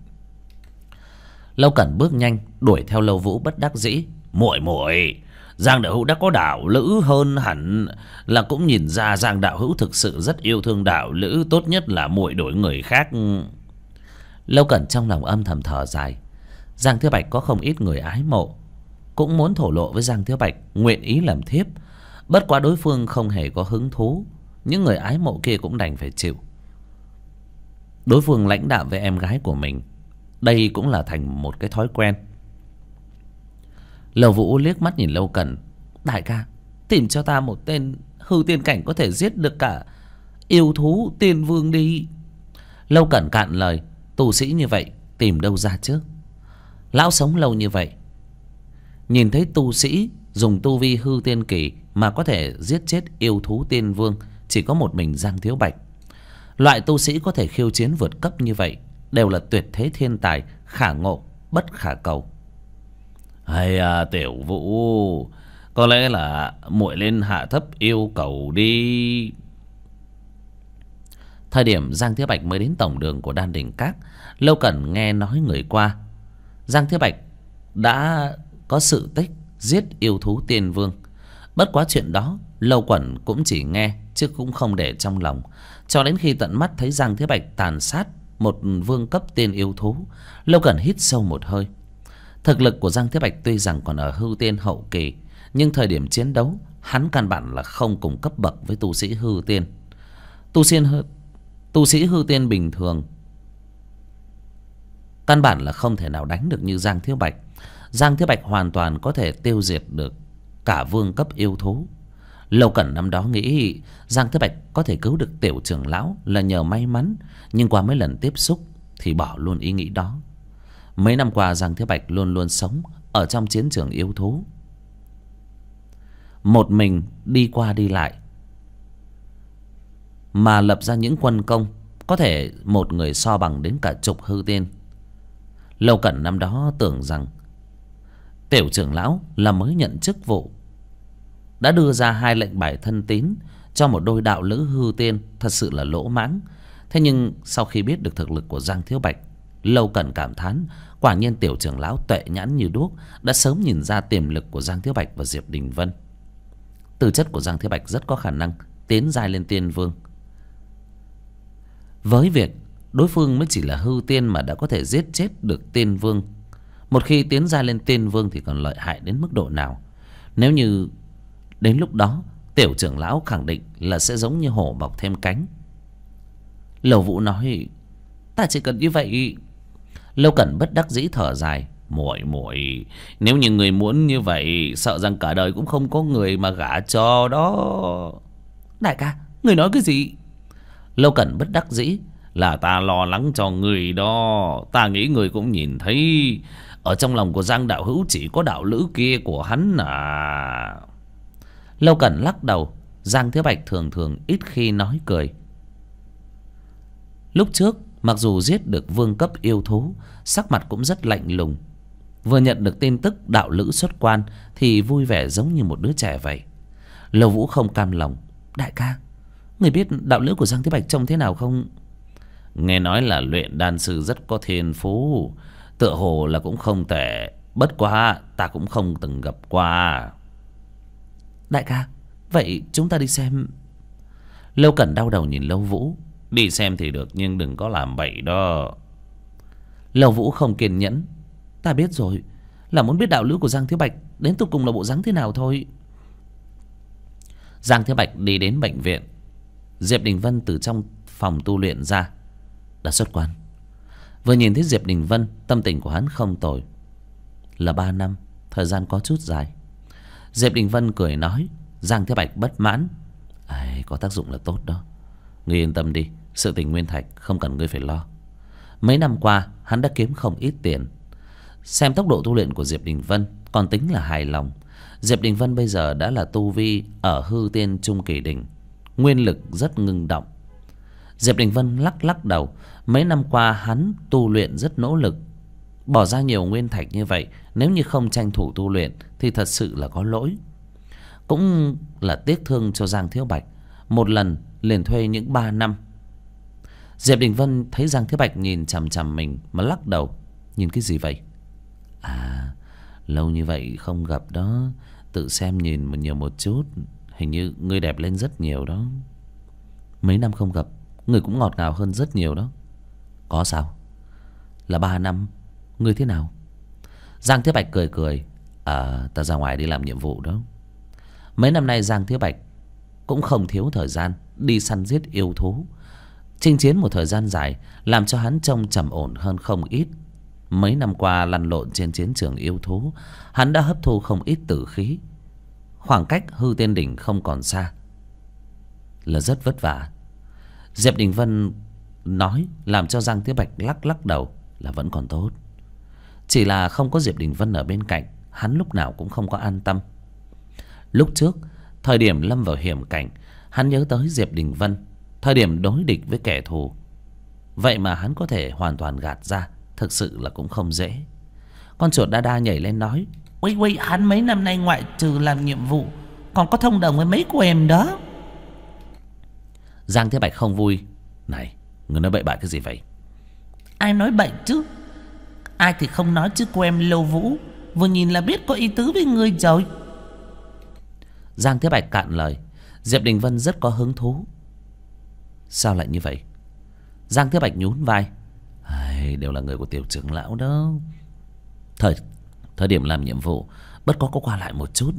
Lâu Cẩn bước nhanh đuổi theo Lâu Vũ bất đắc dĩ. Muội, Giang đạo hữu đã có đạo lữ, hơn hẳn là cũng nhìn ra Giang đạo hữu thực sự rất yêu thương đạo lữ, tốt nhất là muội đổi người khác. Lâu Cẩn trong lòng âm thầm thở dài. Giang Thiếu Bạch có không ít người ái mộ, cũng muốn thổ lộ với Giang Thiếu Bạch nguyện ý làm thiếp, bất quá đối phương không hề có hứng thú. Những người ái mộ kia cũng đành phải chịu. Đối phương lãnh đạm với em gái của mình, đây cũng là thành một cái thói quen. Lâu Vũ liếc mắt nhìn Lâu Cẩn. Đại ca, tìm cho ta một tên hư tiên cảnh có thể giết được cả yêu thú tiên vương đi. Lâu Cẩn cạn lời. Tu sĩ như vậy tìm đâu ra chứ? Lão sống lâu như vậy, nhìn thấy tu sĩ dùng tu vi hư tiên kỳ mà có thể giết chết yêu thú tiên vương chỉ có một mình Giang Thiếu Bạch. Loại tu sĩ có thể khiêu chiến vượt cấp như vậy đều là tuyệt thế thiên tài, khả ngộ bất khả cầu. Hay Tiểu Vũ, có lẽ là muội lên hạ thấp yêu cầu đi. Thời điểm Giang Thiếu Bạch mới đến tổng đường của Đan Đỉnh Các, Lâu Cẩn nghe nói người qua Giang Thiếu Bạch đã có sự tích giết yêu thú tiên vương. Bất quá chuyện đó Lâu Cẩn cũng chỉ nghe chứ cũng không để trong lòng, cho đến khi tận mắt thấy Giang Thiếu Bạch tàn sát một vương cấp tiên yêu thú, Lâu Cẩn hít sâu một hơi. Thực lực của Giang Thiếu Bạch tuy rằng còn ở hư tiên hậu kỳ, nhưng thời điểm chiến đấu hắn căn bản là không cùng cấp bậc với tu sĩ hư tiên. Tu sĩ hư tiên bình thường căn bản là không thể nào đánh được như Giang Thiếu Bạch. Giang Thiếu Bạch hoàn toàn có thể tiêu diệt được cả vương cấp yêu thú. Lâu Cẩn năm đó nghĩ Giang Thiếu Bạch có thể cứu được tiểu trưởng lão là nhờ may mắn, nhưng qua mấy lần tiếp xúc thì bỏ luôn ý nghĩ đó. Mấy năm qua Giang Thiếu Bạch luôn luôn sống ở trong chiến trường yêu thú, một mình đi qua đi lại. mà lập ra những quân công có thể một người so bằng đến cả chục hư tiên. Lâu Cẩn năm đó tưởng rằng tiểu trưởng lão là mới nhận chức vụ đã đưa ra 2 lệnh bài thân tín cho một đôi đạo lữ hư tiên, thật sự là lỗ mãng. Thế nhưng sau khi biết được thực lực của Giang Thiếu Bạch, Lâu Cẩn cảm thán quả nhiên tiểu trưởng lão tuệ nhãn như đuốc, đã sớm nhìn ra tiềm lực của Giang Thiếu Bạch và Diệp Đình Vân. Tư chất của Giang Thiếu Bạch rất có khả năng tiến giai lên tiên vương. Với việc đối phương mới chỉ là hư tiên mà đã có thể giết chết được tiên vương, một khi tiến giai lên tiên vương thì còn lợi hại đến mức độ nào. Nếu như đến lúc đó tiểu trưởng lão khẳng định là sẽ giống như hổ mọc thêm cánh. Lầu Vũ nói: ta chỉ cần như vậy. Lâu Cẩn bất đắc dĩ thở dài: muội, nếu như người muốn như vậy, sợ rằng cả đời cũng không có người mà gả cho đó. Đại ca, người nói cái gì? Lâu Cẩn bất đắc dĩ: là ta lo lắng cho người đó. Ta nghĩ người cũng nhìn thấy, ở trong lòng của Giang đạo hữu chỉ có đạo lữ kia của hắn à. Lâu Cẩn lắc đầu. Giang Thiếu Bạch thường thường ít khi nói cười. Lúc trước mặc dù giết được vương cấp yêu thú, sắc mặt cũng rất lạnh lùng. Vừa nhận được tin tức đạo lữ xuất quan thì vui vẻ giống như một đứa trẻ vậy. Lâu Vũ không cam lòng: đại ca, người biết đạo lữ của Giang Thiếu Bạch trông thế nào không? Nghe nói là luyện đan sư rất có thiên phú, tựa hồ là cũng không tệ. Bất quá ta cũng không từng gặp qua. Đại ca, vậy chúng ta đi xem. Lâu Cẩn đau đầu nhìn Lâu Vũ: đi xem thì được, nhưng đừng có làm bậy đó. Lâu Vũ không kiên nhẫn: ta biết rồi, là muốn biết đạo lữ của Giang Thiếu Bạch đến tột cùng là bộ dáng thế nào thôi. Giang Thiếu Bạch đi đến bệnh viện. Diệp Đình Vân từ trong phòng tu luyện ra. Đã xuất quan. Vừa nhìn thấy Diệp Đình Vân, tâm tình của hắn không tồi. Là 3 năm, thời gian có chút dài. Diệp Đình Vân cười nói. Giang Thiếu Bạch bất mãn: có tác dụng là tốt đó. Ngươi yên tâm đi, sự tình nguyên thạch không cần ngươi phải lo. Mấy năm qua hắn đã kiếm không ít tiền. Xem tốc độ tu luyện của Diệp Đình Vân, còn tính là hài lòng. Diệp Đình Vân bây giờ đã là tu vi ở hư tiên trung kỳ đỉnh, nguyên lực rất ngưng động. Diệp Đình Vân lắc lắc đầu. Mấy năm qua hắn tu luyện rất nỗ lực, bỏ ra nhiều nguyên thạch như vậy. Nếu như không tranh thủ tu luyện thì thật sự là có lỗi. Cũng là tiếc thương cho Giang Thiếu Bạch, một lần liền thuê những 3 năm. Diệp Đình Vân thấy Giang Thiếu Bạch nhìn chằm chằm mình mà lắc đầu: nhìn cái gì vậy? Lâu như vậy không gặp đó, tự xem nhìn nhiều một chút. Hình như ngươi đẹp lên rất nhiều đó. Mấy năm không gặp, ngươi cũng ngọt ngào hơn rất nhiều đó. Có sao? Là 3 năm, ngươi thế nào? Giang Thiếu Bạch cười cười: ta ra ngoài đi làm nhiệm vụ đó. Mấy năm nay Giang Thiếu Bạch cũng không thiếu thời gian đi săn giết yêu thú, chinh chiến một thời gian dài, làm cho hắn trông trầm ổn hơn không ít. Mấy năm qua lăn lộn trên chiến trường yêu thú, hắn đã hấp thu không ít tử khí. Khoảng cách hư tiên đỉnh không còn xa, là rất vất vả. Diệp Đình Vân nói làm cho Giang Thiếu Bạch lắc lắc đầu: là vẫn còn tốt. Chỉ là không có Diệp Đình Vân ở bên cạnh, hắn lúc nào cũng không có an tâm. Lúc trước thời điểm lâm vào hiểm cảnh, hắn nhớ tới Diệp Đình Vân. Thời điểm đối địch với kẻ thù, vậy mà hắn có thể hoàn toàn gạt ra, thực sự là cũng không dễ. Con chuột đa đa nhảy lên nói: Uây, hắn mấy năm nay ngoại trừ làm nhiệm vụ còn có thông đồng với mấy cô em đó. Giang Thế Bạch không vui: này, người nói bậy bạ cái gì vậy? Ai nói bậy chứ? Ai thì không nói chứ, cô em Lâu Vũ vừa nhìn là biết có ý tứ với người rồi. Giang Thế Bạch cạn lời. Diệp Đình Vân rất có hứng thú: sao lại như vậy? Giang Thế Bạch nhún vai: đều là người của tiểu trưởng lão đó. Thời điểm làm nhiệm vụ bất có qua lại một chút.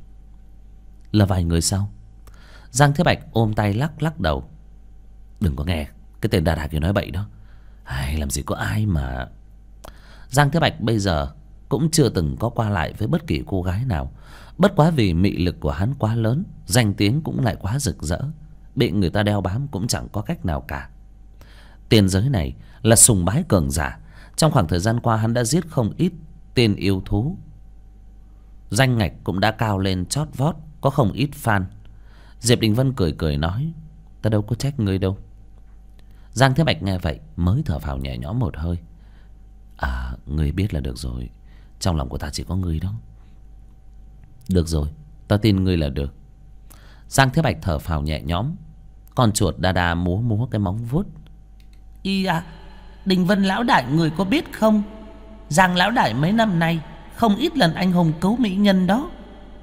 Là vài người sao? Giang Thế Bạch ôm tay lắc lắc đầu: đừng có nghe cái tên đà đà kia nói bậy đó. Làm gì có ai mà. Giang Thế Bạch bây giờ cũng chưa từng có qua lại với bất kỳ cô gái nào. Bất quá vì mị lực của hắn quá lớn, danh tiếng cũng lại quá rực rỡ, bị người ta đeo bám cũng chẳng có cách nào cả. Tiên giới này là sùng bái cường giả. Trong khoảng thời gian qua hắn đã giết không ít tiên yêu thú, danh ngạch cũng đã cao lên chót vót, có không ít fan. Diệp Đình Vân cười cười nói: Ta đâu có trách ngươi đâu. Giang Thế Bạch nghe vậy mới thở phào nhẹ nhõm một hơi. À, ngươi biết là được rồi. Trong lòng của ta chỉ có ngươi đó. Được rồi, ta tin ngươi là được. Giang Thế Bạch thở phào nhẹ nhõm. Con chuột đa đa múa múa cái móng vuốt. Y à, Đình Vân lão đại người có biết không? Giang lão đại mấy năm nay không ít lần anh hùng cứu mỹ nhân đó.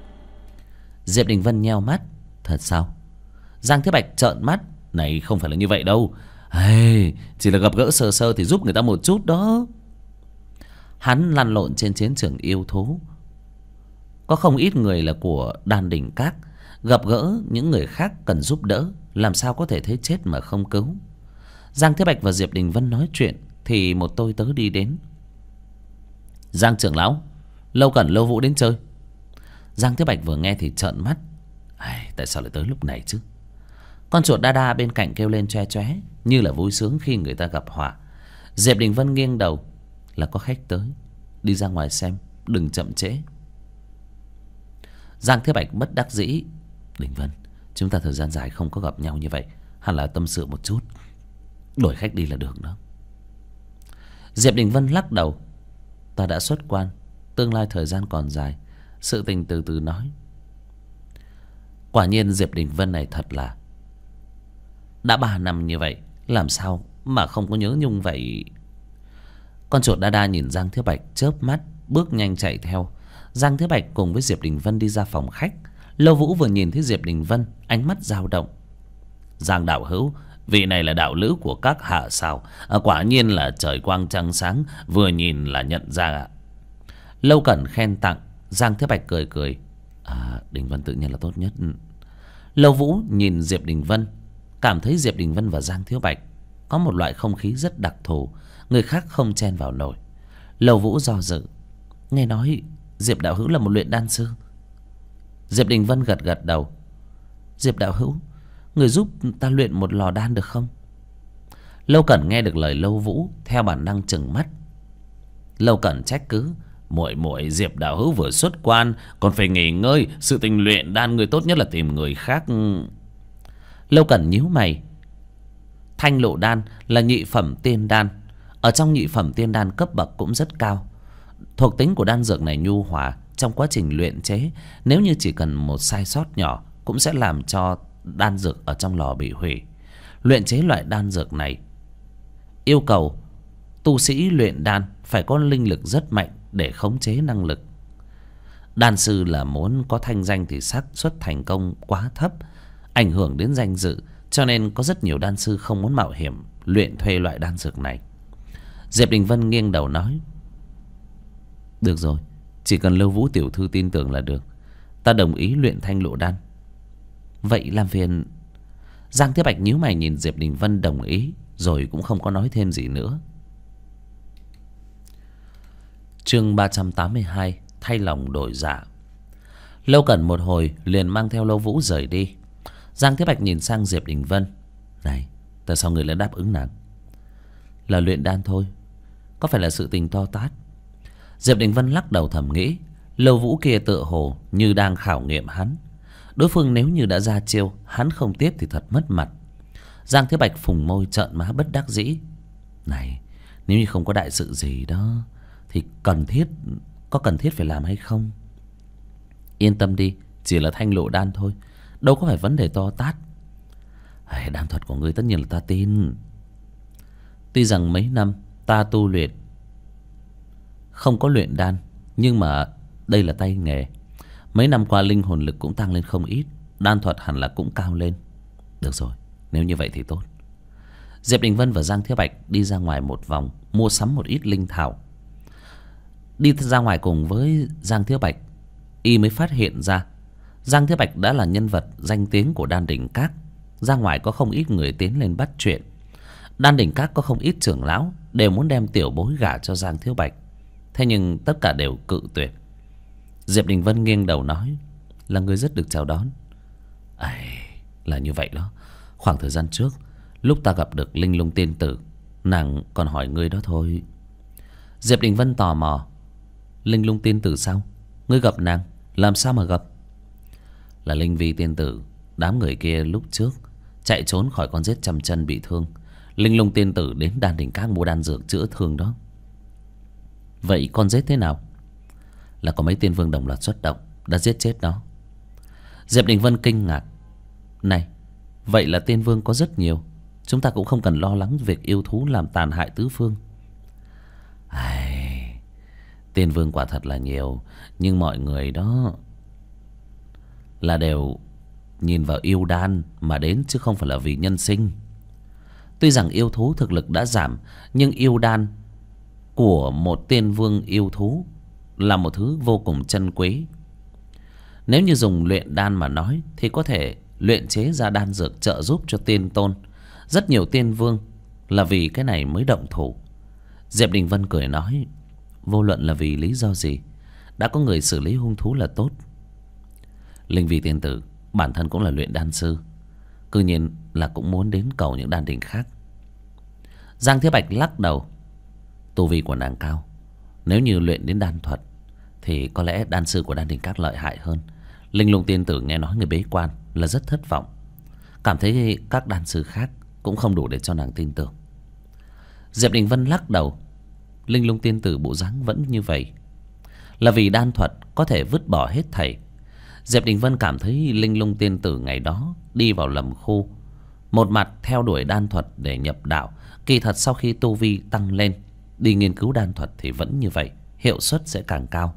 Diệp Đình Vân nheo mắt. Thật sao? Giang Thế Bạch trợn mắt. Này không phải là như vậy đâu. Hey, chỉ là gặp gỡ sơ sơ thì giúp người ta một chút đó. Hắn lăn lộn trên chiến trường yêu thú. Có không ít người là của Đan Đỉnh Các. Gặp gỡ những người khác cần giúp đỡ, làm sao có thể thấy chết mà không cứu. Giang Thế Bạch và Diệp Đình Vân nói chuyện thì một tôi tớ đi đến. Giang trưởng lão, Lâu Cẩn Lâu Vũ đến chơi. Giang Thế Bạch vừa nghe thì trợn mắt. Tại sao lại tới lúc này chứ? Con chuột đa đa bên cạnh kêu lên choe choé, như là vui sướng khi người ta gặp họa. Diệp Đình Vân nghiêng đầu. Là có khách tới, đi ra ngoài xem, đừng chậm trễ. Giang Thế Bạch bất đắc dĩ. Đình Vân, chúng ta thời gian dài không có gặp nhau như vậy, hẳn là tâm sự một chút, đổi khách đi là được đó. Diệp Đình Vân lắc đầu. Ta đã xuất quan, tương lai thời gian còn dài, sự tình từ từ nói. Quả nhiên Diệp Đình Vân này thật là đã 3 năm như vậy, làm sao mà không có nhớ nhung vậy. Con chuột đa đa nhìn Giang Thế Bạch chớp mắt, bước nhanh chạy theo. Giang Thế Bạch cùng với Diệp Đình Vân đi ra phòng khách. Lâu Vũ vừa nhìn thấy Diệp Đình Vân, ánh mắt dao động. Giang đạo hữu, vị này là đạo lữ của các hạ sao? Quả nhiên là trời quang trăng sáng, vừa nhìn là nhận ra ạ. Lâu Cẩn khen tặng. Giang Thế Bạch cười cười. Đình Vân tự nhiên là tốt nhất. Lâu Vũ nhìn Diệp Đình Vân, cảm thấy Diệp Đình Vân và Giang Thế Bạch có một loại không khí rất đặc thù, người khác không chen vào nổi. Lâu Vũ do dự. Nghe nói Diệp đạo hữu là một luyện đan sư. Diệp Đình Vân gật gật đầu. Diệp đạo hữu, người giúp ta luyện một lò đan được không? Lâu Cẩn nghe được lời Lâu Vũ, theo bản năng trừng mắt. Lâu Cẩn trách cứ. Muội Diệp đạo hữu vừa xuất quan, còn phải nghỉ ngơi, sự tình luyện đan người tốt nhất là tìm người khác. Lâu Cẩn nhíu mày. Thanh lộ đan là nhị phẩm tiên đan. Ở trong nhị phẩm tiên đan cấp bậc cũng rất cao. Thuộc tính của đan dược này nhu hòa, trong quá trình luyện chế, nếu như chỉ cần một sai sót nhỏ cũng sẽ làm cho đan dược ở trong lò bị hủy. Luyện chế loại đan dược này yêu cầu tu sĩ luyện đan phải có linh lực rất mạnh để khống chế năng lực. Đan sư là muốn có thanh danh thì xác suất thành công quá thấp, ảnh hưởng đến danh dự, cho nên có rất nhiều đan sư không muốn mạo hiểm luyện thuê loại đan dược này. Diệp Đình Vân nghiêng đầu nói. Được rồi, chỉ cần Lâu Vũ tiểu thư tin tưởng là được. Ta đồng ý luyện thanh lộ đan. Vậy làm phiền. Giang Thế Bạch nhíu mày nhìn Diệp Đình Vân đồng ý, rồi cũng không có nói thêm gì nữa. Chương 382, thay lòng đổi dạ. Lâu Cẩn một hồi liền mang theo Lâu Vũ rời đi. Giang Thế Bạch nhìn sang Diệp Đình Vân. Này, tại sao người lại đáp ứng nàng? Là luyện đan thôi, có phải là sự tình to tát? Diệp Đình Vân lắc đầu thầm nghĩ. Lâu Vũ kia tựa hồ như đang khảo nghiệm hắn. Đối phương nếu như đã ra chiêu, hắn không tiếp thì thật mất mặt. Giang Thế Bạch phùng môi trợn má bất đắc dĩ. Này, nếu như không có đại sự gì đó thì có cần thiết phải làm hay không? Yên tâm đi, chỉ là thanh lộ đan thôi, đâu có phải vấn đề to tát. Đan thuật của ngươi tất nhiên là ta tin. Tuy rằng mấy năm ta tu luyện không có luyện đan, nhưng mà đây là tay nghề. Mấy năm qua linh hồn lực cũng tăng lên không ít, đan thuật hẳn là cũng cao lên. Được rồi, nếu như vậy thì tốt. Diệp Đình Vân và Giang Thế Bạch đi ra ngoài một vòng, mua sắm một ít linh thảo. Đi ra ngoài cùng với Giang Thế Bạch, y mới phát hiện ra Giang Thế Bạch đã là nhân vật danh tiếng của Đan Đỉnh Các. Ra ngoài có không ít người tiến lên bắt chuyện. Đan Đỉnh Các có không ít trưởng lão đều muốn đem tiểu bối gả cho Giang Thế Bạch, thế nhưng tất cả đều cự tuyệt. Diệp Đình Vân nghiêng đầu nói. Là người rất được chào đón. Là như vậy đó. Khoảng thời gian trước, lúc ta gặp được Linh Lung tiên tử, nàng còn hỏi ngươi đó thôi. Diệp Đình Vân tò mò. Linh Lung tiên tử sao? Ngươi gặp nàng, làm sao mà gặp? Là Linh Vi tiên tử. Đám người kia lúc trước chạy trốn khỏi con rết trăm chân bị thương, Linh Lung tiên tử đến Đan Đình Các mua đan dược chữa thương đó. Vậy con rết thế nào? Là có mấy tiên vương đồng loạt xuất động, đã giết chết nó. Diệp Đình Vân kinh ngạc. Này, vậy là tiên vương có rất nhiều, chúng ta cũng không cần lo lắng việc yêu thú làm tàn hại tứ phương. Ai, tiên vương quả thật là nhiều, nhưng mọi người đó là đều nhìn vào yêu đan mà đến, chứ không phải là vì nhân sinh. Tuy rằng yêu thú thực lực đã giảm, nhưng yêu đan của một tiên vương yêu thú là một thứ vô cùng chân quý. Nếu như dùng luyện đan mà nói, thì có thể luyện chế ra đan dược trợ giúp cho tiên tôn. Rất nhiều tiên vương là vì cái này mới động thủ. Diệp Đình Vân cười nói, vô luận là vì lý do gì, đã có người xử lý hung thú là tốt. Linh Vi tiên tử bản thân cũng là luyện đan sư, cư nhiên là cũng muốn đến cầu những đan đình khác. Giang Thiếu Bạch lắc đầu. Tu vi của nàng cao, nếu như luyện đến đan thuật thì có lẽ đan sư của đan đình các lợi hại hơn. Linh Lung tiên tử nghe nói người bế quan là rất thất vọng, cảm thấy các đan sư khác cũng không đủ để cho nàng tin tưởng. Diệp Đình Vân lắc đầu. Linh Lung tiên tử bộ dáng vẫn như vậy là vì đan thuật có thể vứt bỏ hết thảy. Diệp Đình Vân cảm thấy Linh Lung tiên tử ngày đó đi vào lầm khu, một mặt theo đuổi đan thuật để nhập đạo, kỳ thật sau khi tu vi tăng lên, đi nghiên cứu đan thuật thì vẫn như vậy, hiệu suất sẽ càng cao.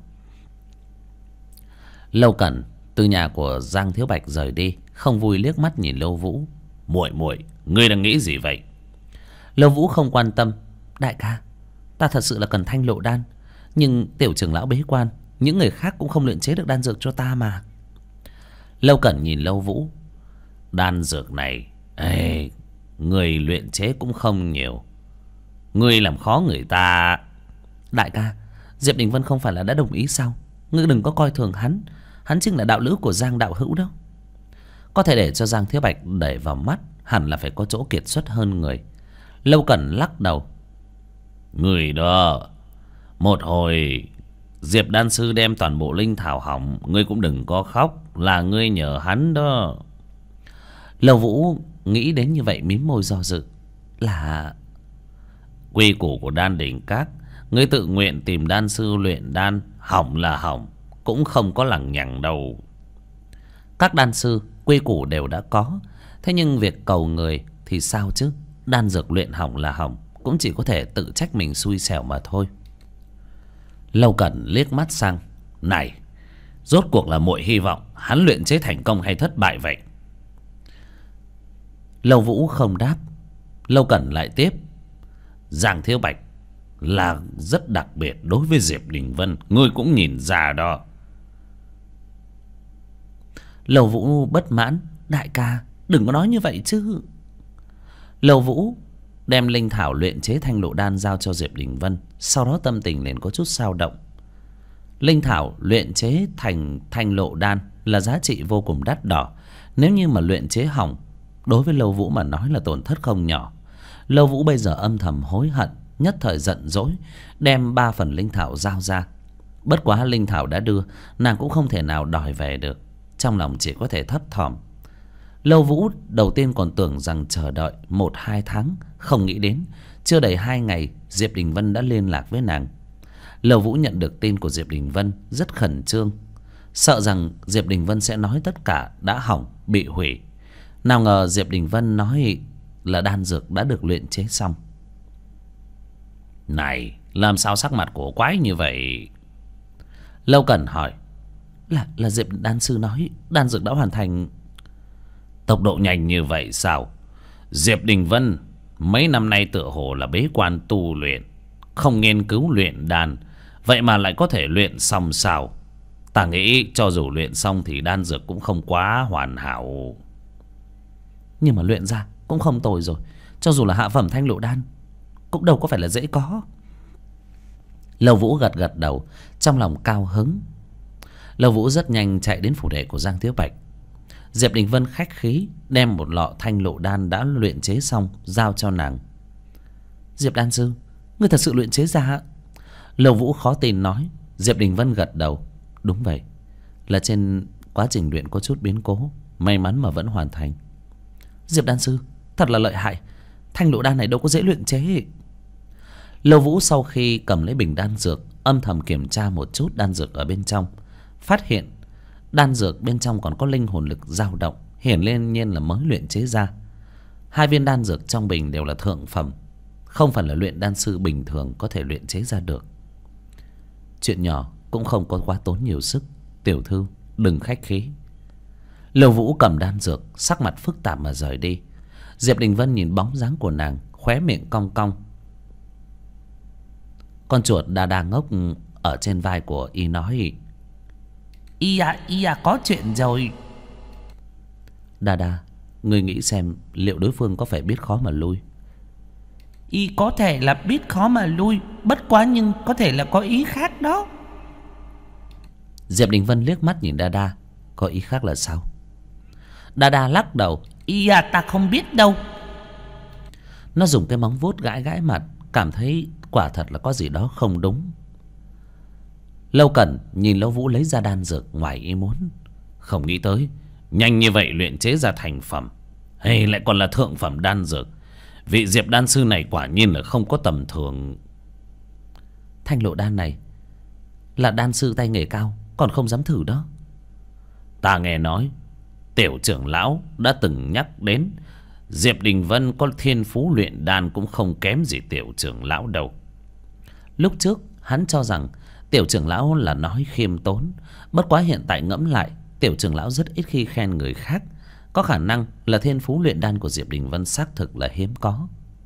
Lâu Cẩn từ nhà của Giang Thiếu Bạch rời đi, không vui liếc mắt nhìn Lâu Vũ. Muội muội, ngươi đang nghĩ gì vậy? Lâu Vũ không quan tâm. Đại ca, ta thật sự là cần thanh lộ đan, nhưng tiểu trưởng lão bế quan, những người khác cũng không luyện chế được đan dược cho ta mà. Lâu Cẩn nhìn Lâu Vũ. Đan dược này, người luyện chế cũng không nhiều, ngươi làm khó người ta. Đại ca, Diệp Đình Vân không phải là đã đồng ý sao? Ngươi đừng có coi thường hắn, hắn chính là đạo lữ của Giang đạo hữu đó. Có thể để cho Giang Thiếu Bạch đẩy vào mắt, hẳn là phải có chỗ kiệt xuất hơn người. Lâu Cẩn lắc đầu. Người đó, một hồi Diệp đan sư đem toàn bộ linh thảo hỏng, ngươi cũng đừng có khóc, là ngươi nhờ hắn đó. Lâu Vũ nghĩ đến như vậy mím môi do dự. Là quy củ của đan đỉnh các, ngươi tự nguyện tìm đan sư luyện đan, hỏng là hỏng, cũng không có lằng nhằng đâu. Các đan sư quy củ đều đã có, thế nhưng việc cầu người thì sao chứ? Đan dược luyện hỏng là hỏng, cũng chỉ có thể tự trách mình xui xẻo mà thôi. Lâu Cẩn liếc mắt sang. Này, rốt cuộc là muội hy vọng hắn luyện chế thành công hay thất bại vậy? Lâu Vũ không đáp. Lâu Cẩn lại tiếp. Giang Thiếu Bạch là rất đặc biệt đối với Diệp Đình Vân, ngươi cũng nhìn ra đó. Lâu Vũ bất mãn. Đại ca, đừng có nói như vậy chứ. Lâu Vũ đem linh thảo luyện chế thanh lộ đan giao cho Diệp Đình Vân, sau đó tâm tình liền có chút dao động. Linh thảo luyện chế thành thanh lộ đan là giá trị vô cùng đắt đỏ, nếu như mà luyện chế hỏng, đối với Lâu Vũ mà nói là tổn thất không nhỏ. Lâu Vũ bây giờ âm thầm hối hận, nhất thời giận dỗi, đem 3 phần linh thảo giao ra. Bất quá linh thảo đã đưa, nàng cũng không thể nào đòi về được, trong lòng chỉ có thể thấp thỏm. Lâu Vũ đầu tiên còn tưởng rằng chờ đợi 1-2 tháng, không nghĩ đến chưa đầy 2 ngày Diệp Đình Vân đã liên lạc với nàng. Lâu Vũ nhận được tin của Diệp Đình Vân rất khẩn trương, sợ rằng Diệp Đình Vân sẽ nói tất cả đã hỏng, bị hủy. Nào ngờ Diệp Đình Vân nói là đan dược đã được luyện chế xong. Này, làm sao sắc mặt của quái như vậy? Lâu Cẩn hỏi. Là Diệp đan sư nói đan dược đã hoàn thành. Tốc độ nhanh như vậy sao? Diệp Đình Vân mấy năm nay tựa hồ là bế quan tu luyện, không nghiên cứu luyện đan, vậy mà lại có thể luyện xong sao? Ta nghĩ cho dù luyện xong thì đan dược cũng không quá hoàn hảo. Nhưng mà luyện ra cũng không tồi rồi, cho dù là hạ phẩm thanh lộ đan cũng đâu có phải là dễ có. Lâu Vũ gật gật đầu, trong lòng cao hứng. Lâu Vũ rất nhanh chạy đến phủ đệ của Giang Thiếu Bạch. Diệp Đình Vân khách khí đem một lọ thanh lộ đan đã luyện chế xong giao cho nàng. Diệp đan sư, ngươi thật sự luyện chế ra? Lâu Vũ khó tin nói. Diệp Đình Vân gật đầu. Đúng vậy, là trên quá trình luyện có chút biến cố, may mắn mà vẫn hoàn thành. Diệp đan sư thật là lợi hại. Thanh lộ đan này đâu có dễ luyện chế. Lâu Vũ sau khi cầm lấy bình đan dược, âm thầm kiểm tra một chút đan dược ở bên trong, phát hiện đan dược bên trong còn có linh hồn lực dao động, hiển nhiên là mới luyện chế ra. 2 viên đan dược trong bình đều là thượng phẩm, không phải là luyện đan sư bình thường có thể luyện chế ra được. Chuyện nhỏ cũng không có quá tốn nhiều sức, tiểu thư đừng khách khí. Lâu Vũ cầm đan dược, sắc mặt phức tạp mà rời đi. Diệp Đình Vân nhìn bóng dáng của nàng, khóe miệng cong cong. Con chuột đa đa ngốc ở trên vai của y nói: Y à có chuyện rồi. Đa đa, ngươi nghĩ xem liệu đối phương có phải biết khó mà lui? Y có thể là biết khó mà lui, bất quá nhưng có thể là có ý khác đó. Diệp Đình Vân liếc mắt nhìn Đa Đa. Có ý khác là sao? Đa Đa lắc đầu: Y à, ta không biết đâu. Nó dùng cái móng vuốt gãi gãi mặt, cảm thấy quả thật là có gì đó không đúng. Lâu Cẩn nhìn Lâu Vũ lấy ra đan dược, ngoài ý muốn. Không nghĩ tới nhanh như vậy luyện chế ra thành phẩm, hay lại còn là thượng phẩm đan dược. Vị Diệp đan sư này quả nhiên là không có tầm thường. Thanh lộ đan này là đan sư tay nghề cao, còn không dám thử đó. Ta nghe nói tiểu trưởng lão đã từng nhắc đến Diệp Đình Vân có thiên phú luyện đan cũng không kém gì tiểu trưởng lão đâu. Lúc trước hắn cho rằng tiểu trưởng lão là nói khiêm tốn, bất quá hiện tại ngẫm lại, tiểu trưởng lão rất ít khi khen người khác. Có khả năng là thiên phú luyện đan của Diệp Đình Vân xác thực là hiếm có.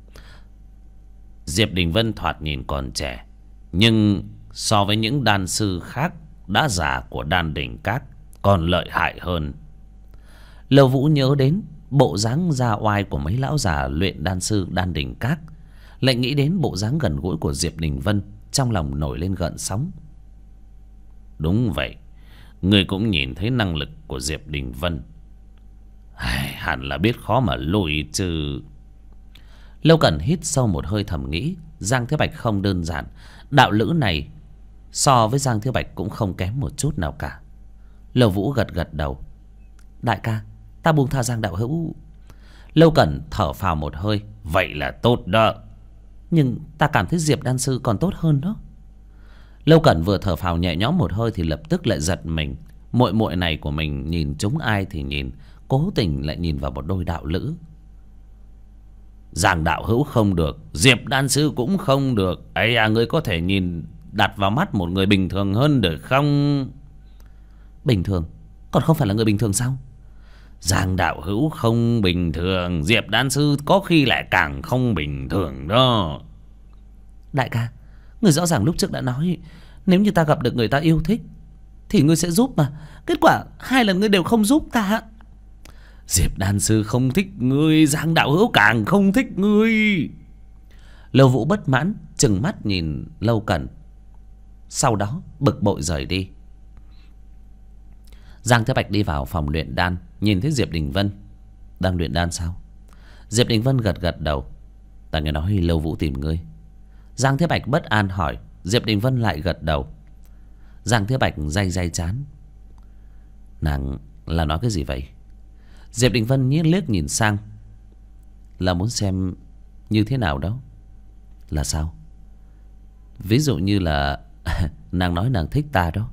Diệp Đình Vân thoạt nhìn còn trẻ, nhưng so với những đan sư khác đã già của Đan Đỉnh Các còn lợi hại hơn. Lâu Vũ nhớ đến bộ dáng già oai của mấy lão già luyện đan sư Đan Đỉnh Các, lại nghĩ đến bộ dáng gần gũi của Diệp Đình Vân, trong lòng nổi lên gợn sóng. Đúng vậy, người cũng nhìn thấy năng lực của Diệp Đình Vân, hẳn là biết khó mà lùi chứ. Lâu Cẩn hít sâu một hơi thầm nghĩ, Giang Thiếu Bạch không đơn giản. Đạo lữ này so với Giang Thiếu Bạch cũng không kém một chút nào cả. Lâu Vũ gật gật đầu: Đại ca, ta buông tha Giang đạo hữu. Lâu Cẩn thở phào một hơi: Vậy là tốt đó. Nhưng ta cảm thấy Diệp đan sư còn tốt hơn đó. Lâu Cẩn vừa thở phào nhẹ nhõm một hơi thì lập tức lại giật mình. Muội muội này của mình nhìn trúng ai thì nhìn, cố tình lại nhìn vào một đôi đạo lữ. Giang đạo hữu không được, Diệp đan sư cũng không được. Ấy à, ngươi có thể nhìn đặt vào mắt một người bình thường hơn được không? Bình thường? Còn không phải là người bình thường sao? Giang đạo hữu không bình thường, Diệp đan sư có khi lại càng không bình thường đó. Đại ca, người rõ ràng lúc trước đã nói nếu như ta gặp được người ta yêu thích thì ngươi sẽ giúp mà. Kết quả 2 lần ngươi đều không giúp ta. Diệp đan sư không thích ngươi, Giang đạo hữu càng không thích ngươi. Lâu Vũ bất mãn trừng mắt nhìn Lâu Cẩn, sau đó bực bội rời đi. Giang Thế Bạch đi vào phòng luyện đan, nhìn thấy Diệp Đình Vân. Đang luyện đan sao? Diệp Đình Vân gật gật đầu. Ta nghe nói Lâu Vũ tìm ngươi. Giang Thế Bạch bất an hỏi. Diệp Đình Vân lại gật đầu. Giang Thế Bạch day day chán. Nàng là nói cái gì vậy? Diệp Đình Vân liếc nhìn sang. Là muốn xem như thế nào đó. Là sao? Ví dụ như là nàng nói nàng thích ta đó.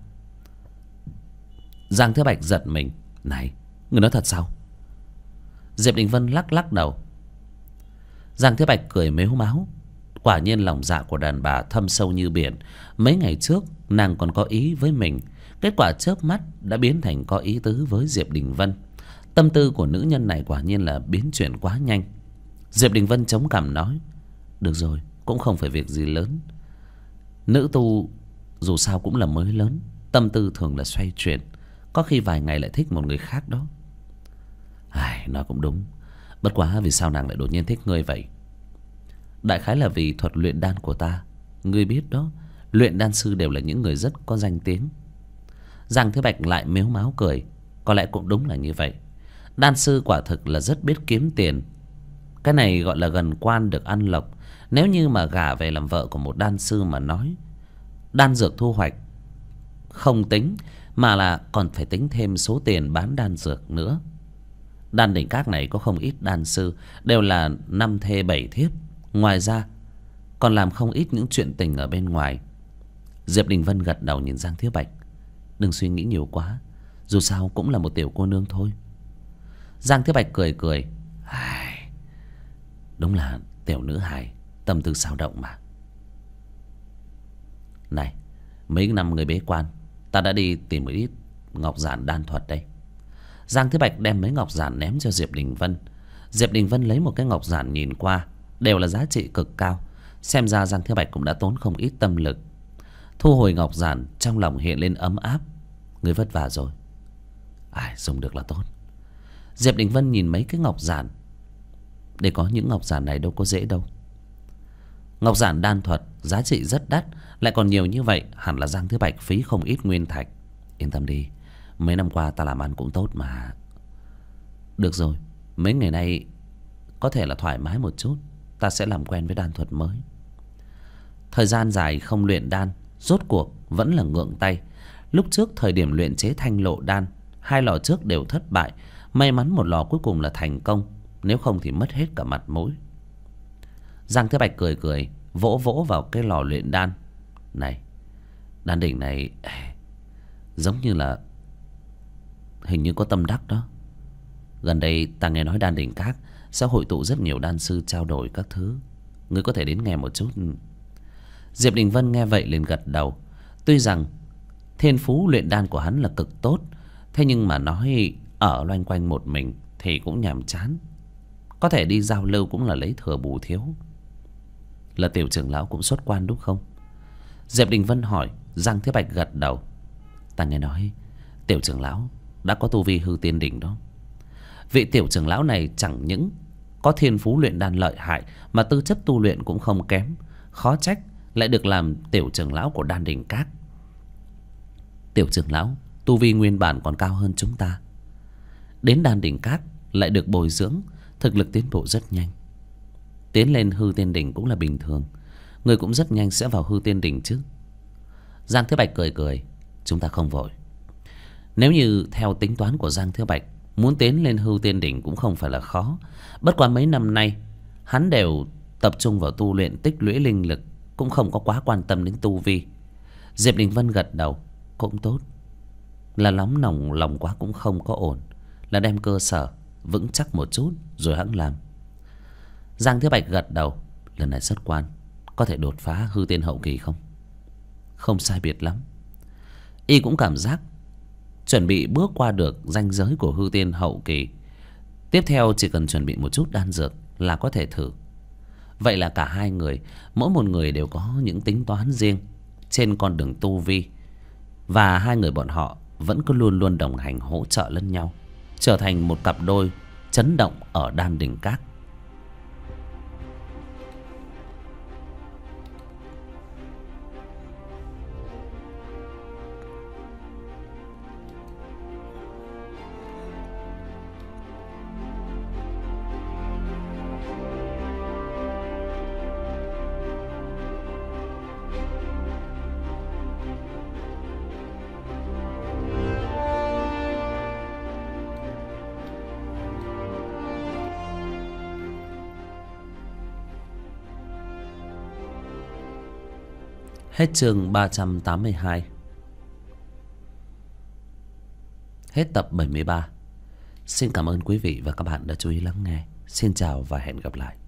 Giang Thế Bạch giật mình. Này, người nói thật sao? Diệp Đình Vân lắc lắc đầu. Giang Thế Bạch cười mếu máo. Quả nhiên lòng dạ của đàn bà thâm sâu như biển. Mấy ngày trước nàng còn có ý với mình, kết quả chớp mắt đã biến thành có ý tứ với Diệp Đình Vân. Tâm tư của nữ nhân này quả nhiên là biến chuyển quá nhanh. Diệp Đình Vân chống cằm nói: Được rồi, cũng không phải việc gì lớn. Nữ tu dù sao cũng là mới lớn, tâm tư thường là xoay chuyển, có khi vài ngày lại thích một người khác đó. Nói cũng đúng. Bất quá vì sao nàng lại đột nhiên thích ngươi vậy? Đại khái là vì thuật luyện đan của ta. Ngươi biết đó, luyện đan sư đều là những người rất có danh tiếng. Giang Thế Bạch lại mếu máo cười. Có lẽ cũng đúng là như vậy. Đan sư quả thực là rất biết kiếm tiền. Cái này gọi là gần quan được ăn lộc. Nếu như mà gả về làm vợ của một đan sư mà nói, đan dược thu hoạch không tính, mà là còn phải tính thêm số tiền bán đan dược nữa. Đan đỉnh các này có không ít đan sư, đều là 5 thê 7 thiếp. Ngoài ra còn làm không ít những chuyện tình ở bên ngoài. Diệp Đình Vân gật đầu nhìn Giang Thiếu Bạch. Đừng suy nghĩ nhiều quá, dù sao cũng là một tiểu cô nương thôi. Giang Thiếu Bạch cười cười. Đúng là tiểu nữ hài, tâm tư sao động mà. Này, mấy năm người bế quan, ta đã đi tìm một ít ngọc giản đan thuật đây. Giang Thiếu Bạch đem mấy ngọc giản ném cho Diệp Đình Vân. Diệp Đình Vân lấy một cái ngọc giản nhìn qua, đều là giá trị cực cao. Xem ra Giang Thiếu Bạch cũng đã tốn không ít tâm lực. Thu hồi ngọc giản, trong lòng hiện lên ấm áp. Người vất vả rồi, dùng được là tốt. Diệp Đình Vân nhìn mấy cái ngọc giản. Để có những ngọc giản này đâu có dễ đâu. Ngọc giản đan thuật giá trị rất đắt, lại còn nhiều như vậy, hẳn là Giang Thiếu Bạch phí không ít nguyên thạch. Yên tâm đi, mấy năm qua ta làm ăn cũng tốt mà. Được rồi, mấy ngày nay có thể là thoải mái một chút, ta sẽ làm quen với đan thuật mới. Thời gian dài không luyện đan, rốt cuộc vẫn là ngượng tay. Lúc trước thời điểm luyện chế thanh lộ đan, 2 lò trước đều thất bại. May mắn một lò cuối cùng là thành công, nếu không thì mất hết cả mặt mũi. Giang Thế Bạch cười cười, vỗ vỗ vào cái lò luyện đan. Này, đan đỉnh này giống như là hình như có tâm đắc đó. Gần đây ta nghe nói đan đỉnh các sẽ hội tụ rất nhiều đan sư trao đổi các thứ. Ngươi có thể đến nghe một chút. Diệp Đình Vân nghe vậy liền gật đầu. Tuy rằng thiên phú luyện đan của hắn là cực tốt, thế nhưng mà nói ở loanh quanh một mình thì cũng nhàm chán. Có thể đi giao lưu cũng là lấy thừa bù thiếu. Là tiểu trưởng lão cũng xuất quan đúng không? Diệp Đình Vân hỏi. Giang Thế Bạch gật đầu. Ta nghe nói tiểu trưởng lão đã có tu vi hư tiên đỉnh đó. Vị tiểu trưởng lão này chẳng những có thiên phú luyện đan lợi hại, mà tư chất tu luyện cũng không kém. Khó trách lại được làm tiểu trưởng lão của đan đỉnh các. Tiểu trưởng lão tu vi nguyên bản còn cao hơn chúng ta, đến đan đỉnh các lại được bồi dưỡng, thực lực tiến bộ rất nhanh. Tiến lên hư tiên đỉnh cũng là bình thường. Người cũng rất nhanh sẽ vào hư tiên đỉnh chứ. Giang Thế Bạch cười cười. Chúng ta không vội. Nếu như theo tính toán của Giang Thế Bạch, muốn tiến lên hư tiên đỉnh cũng không phải là khó. Bất quá mấy năm nay hắn đều tập trung vào tu luyện, tích lũy linh lực, cũng không có quá quan tâm đến tu vi. Diệp Đình Vân gật đầu. Cũng tốt. Là nóng nòng lòng quá cũng không có ổn. Là đem cơ sở vững chắc một chút rồi hẵng làm. Giang Thế Bạch gật đầu. Lần này xuất quan có thể đột phá hư tiên hậu kỳ không? Không sai biệt lắm. Y cũng cảm giác chuẩn bị bước qua được ranh giới của hư tiên hậu kỳ. Tiếp theo chỉ cần chuẩn bị một chút đan dược là có thể thử. Vậy là cả hai người, mỗi một người đều có những tính toán riêng trên con đường tu vi. Và hai người bọn họ vẫn cứ luôn luôn đồng hành hỗ trợ lẫn nhau, trở thành một cặp đôi chấn động ở đan đỉnh các. Hết chương 382. Hết tập 73. Xin cảm ơn quý vị và các bạn đã chú ý lắng nghe. Xin chào và hẹn gặp lại.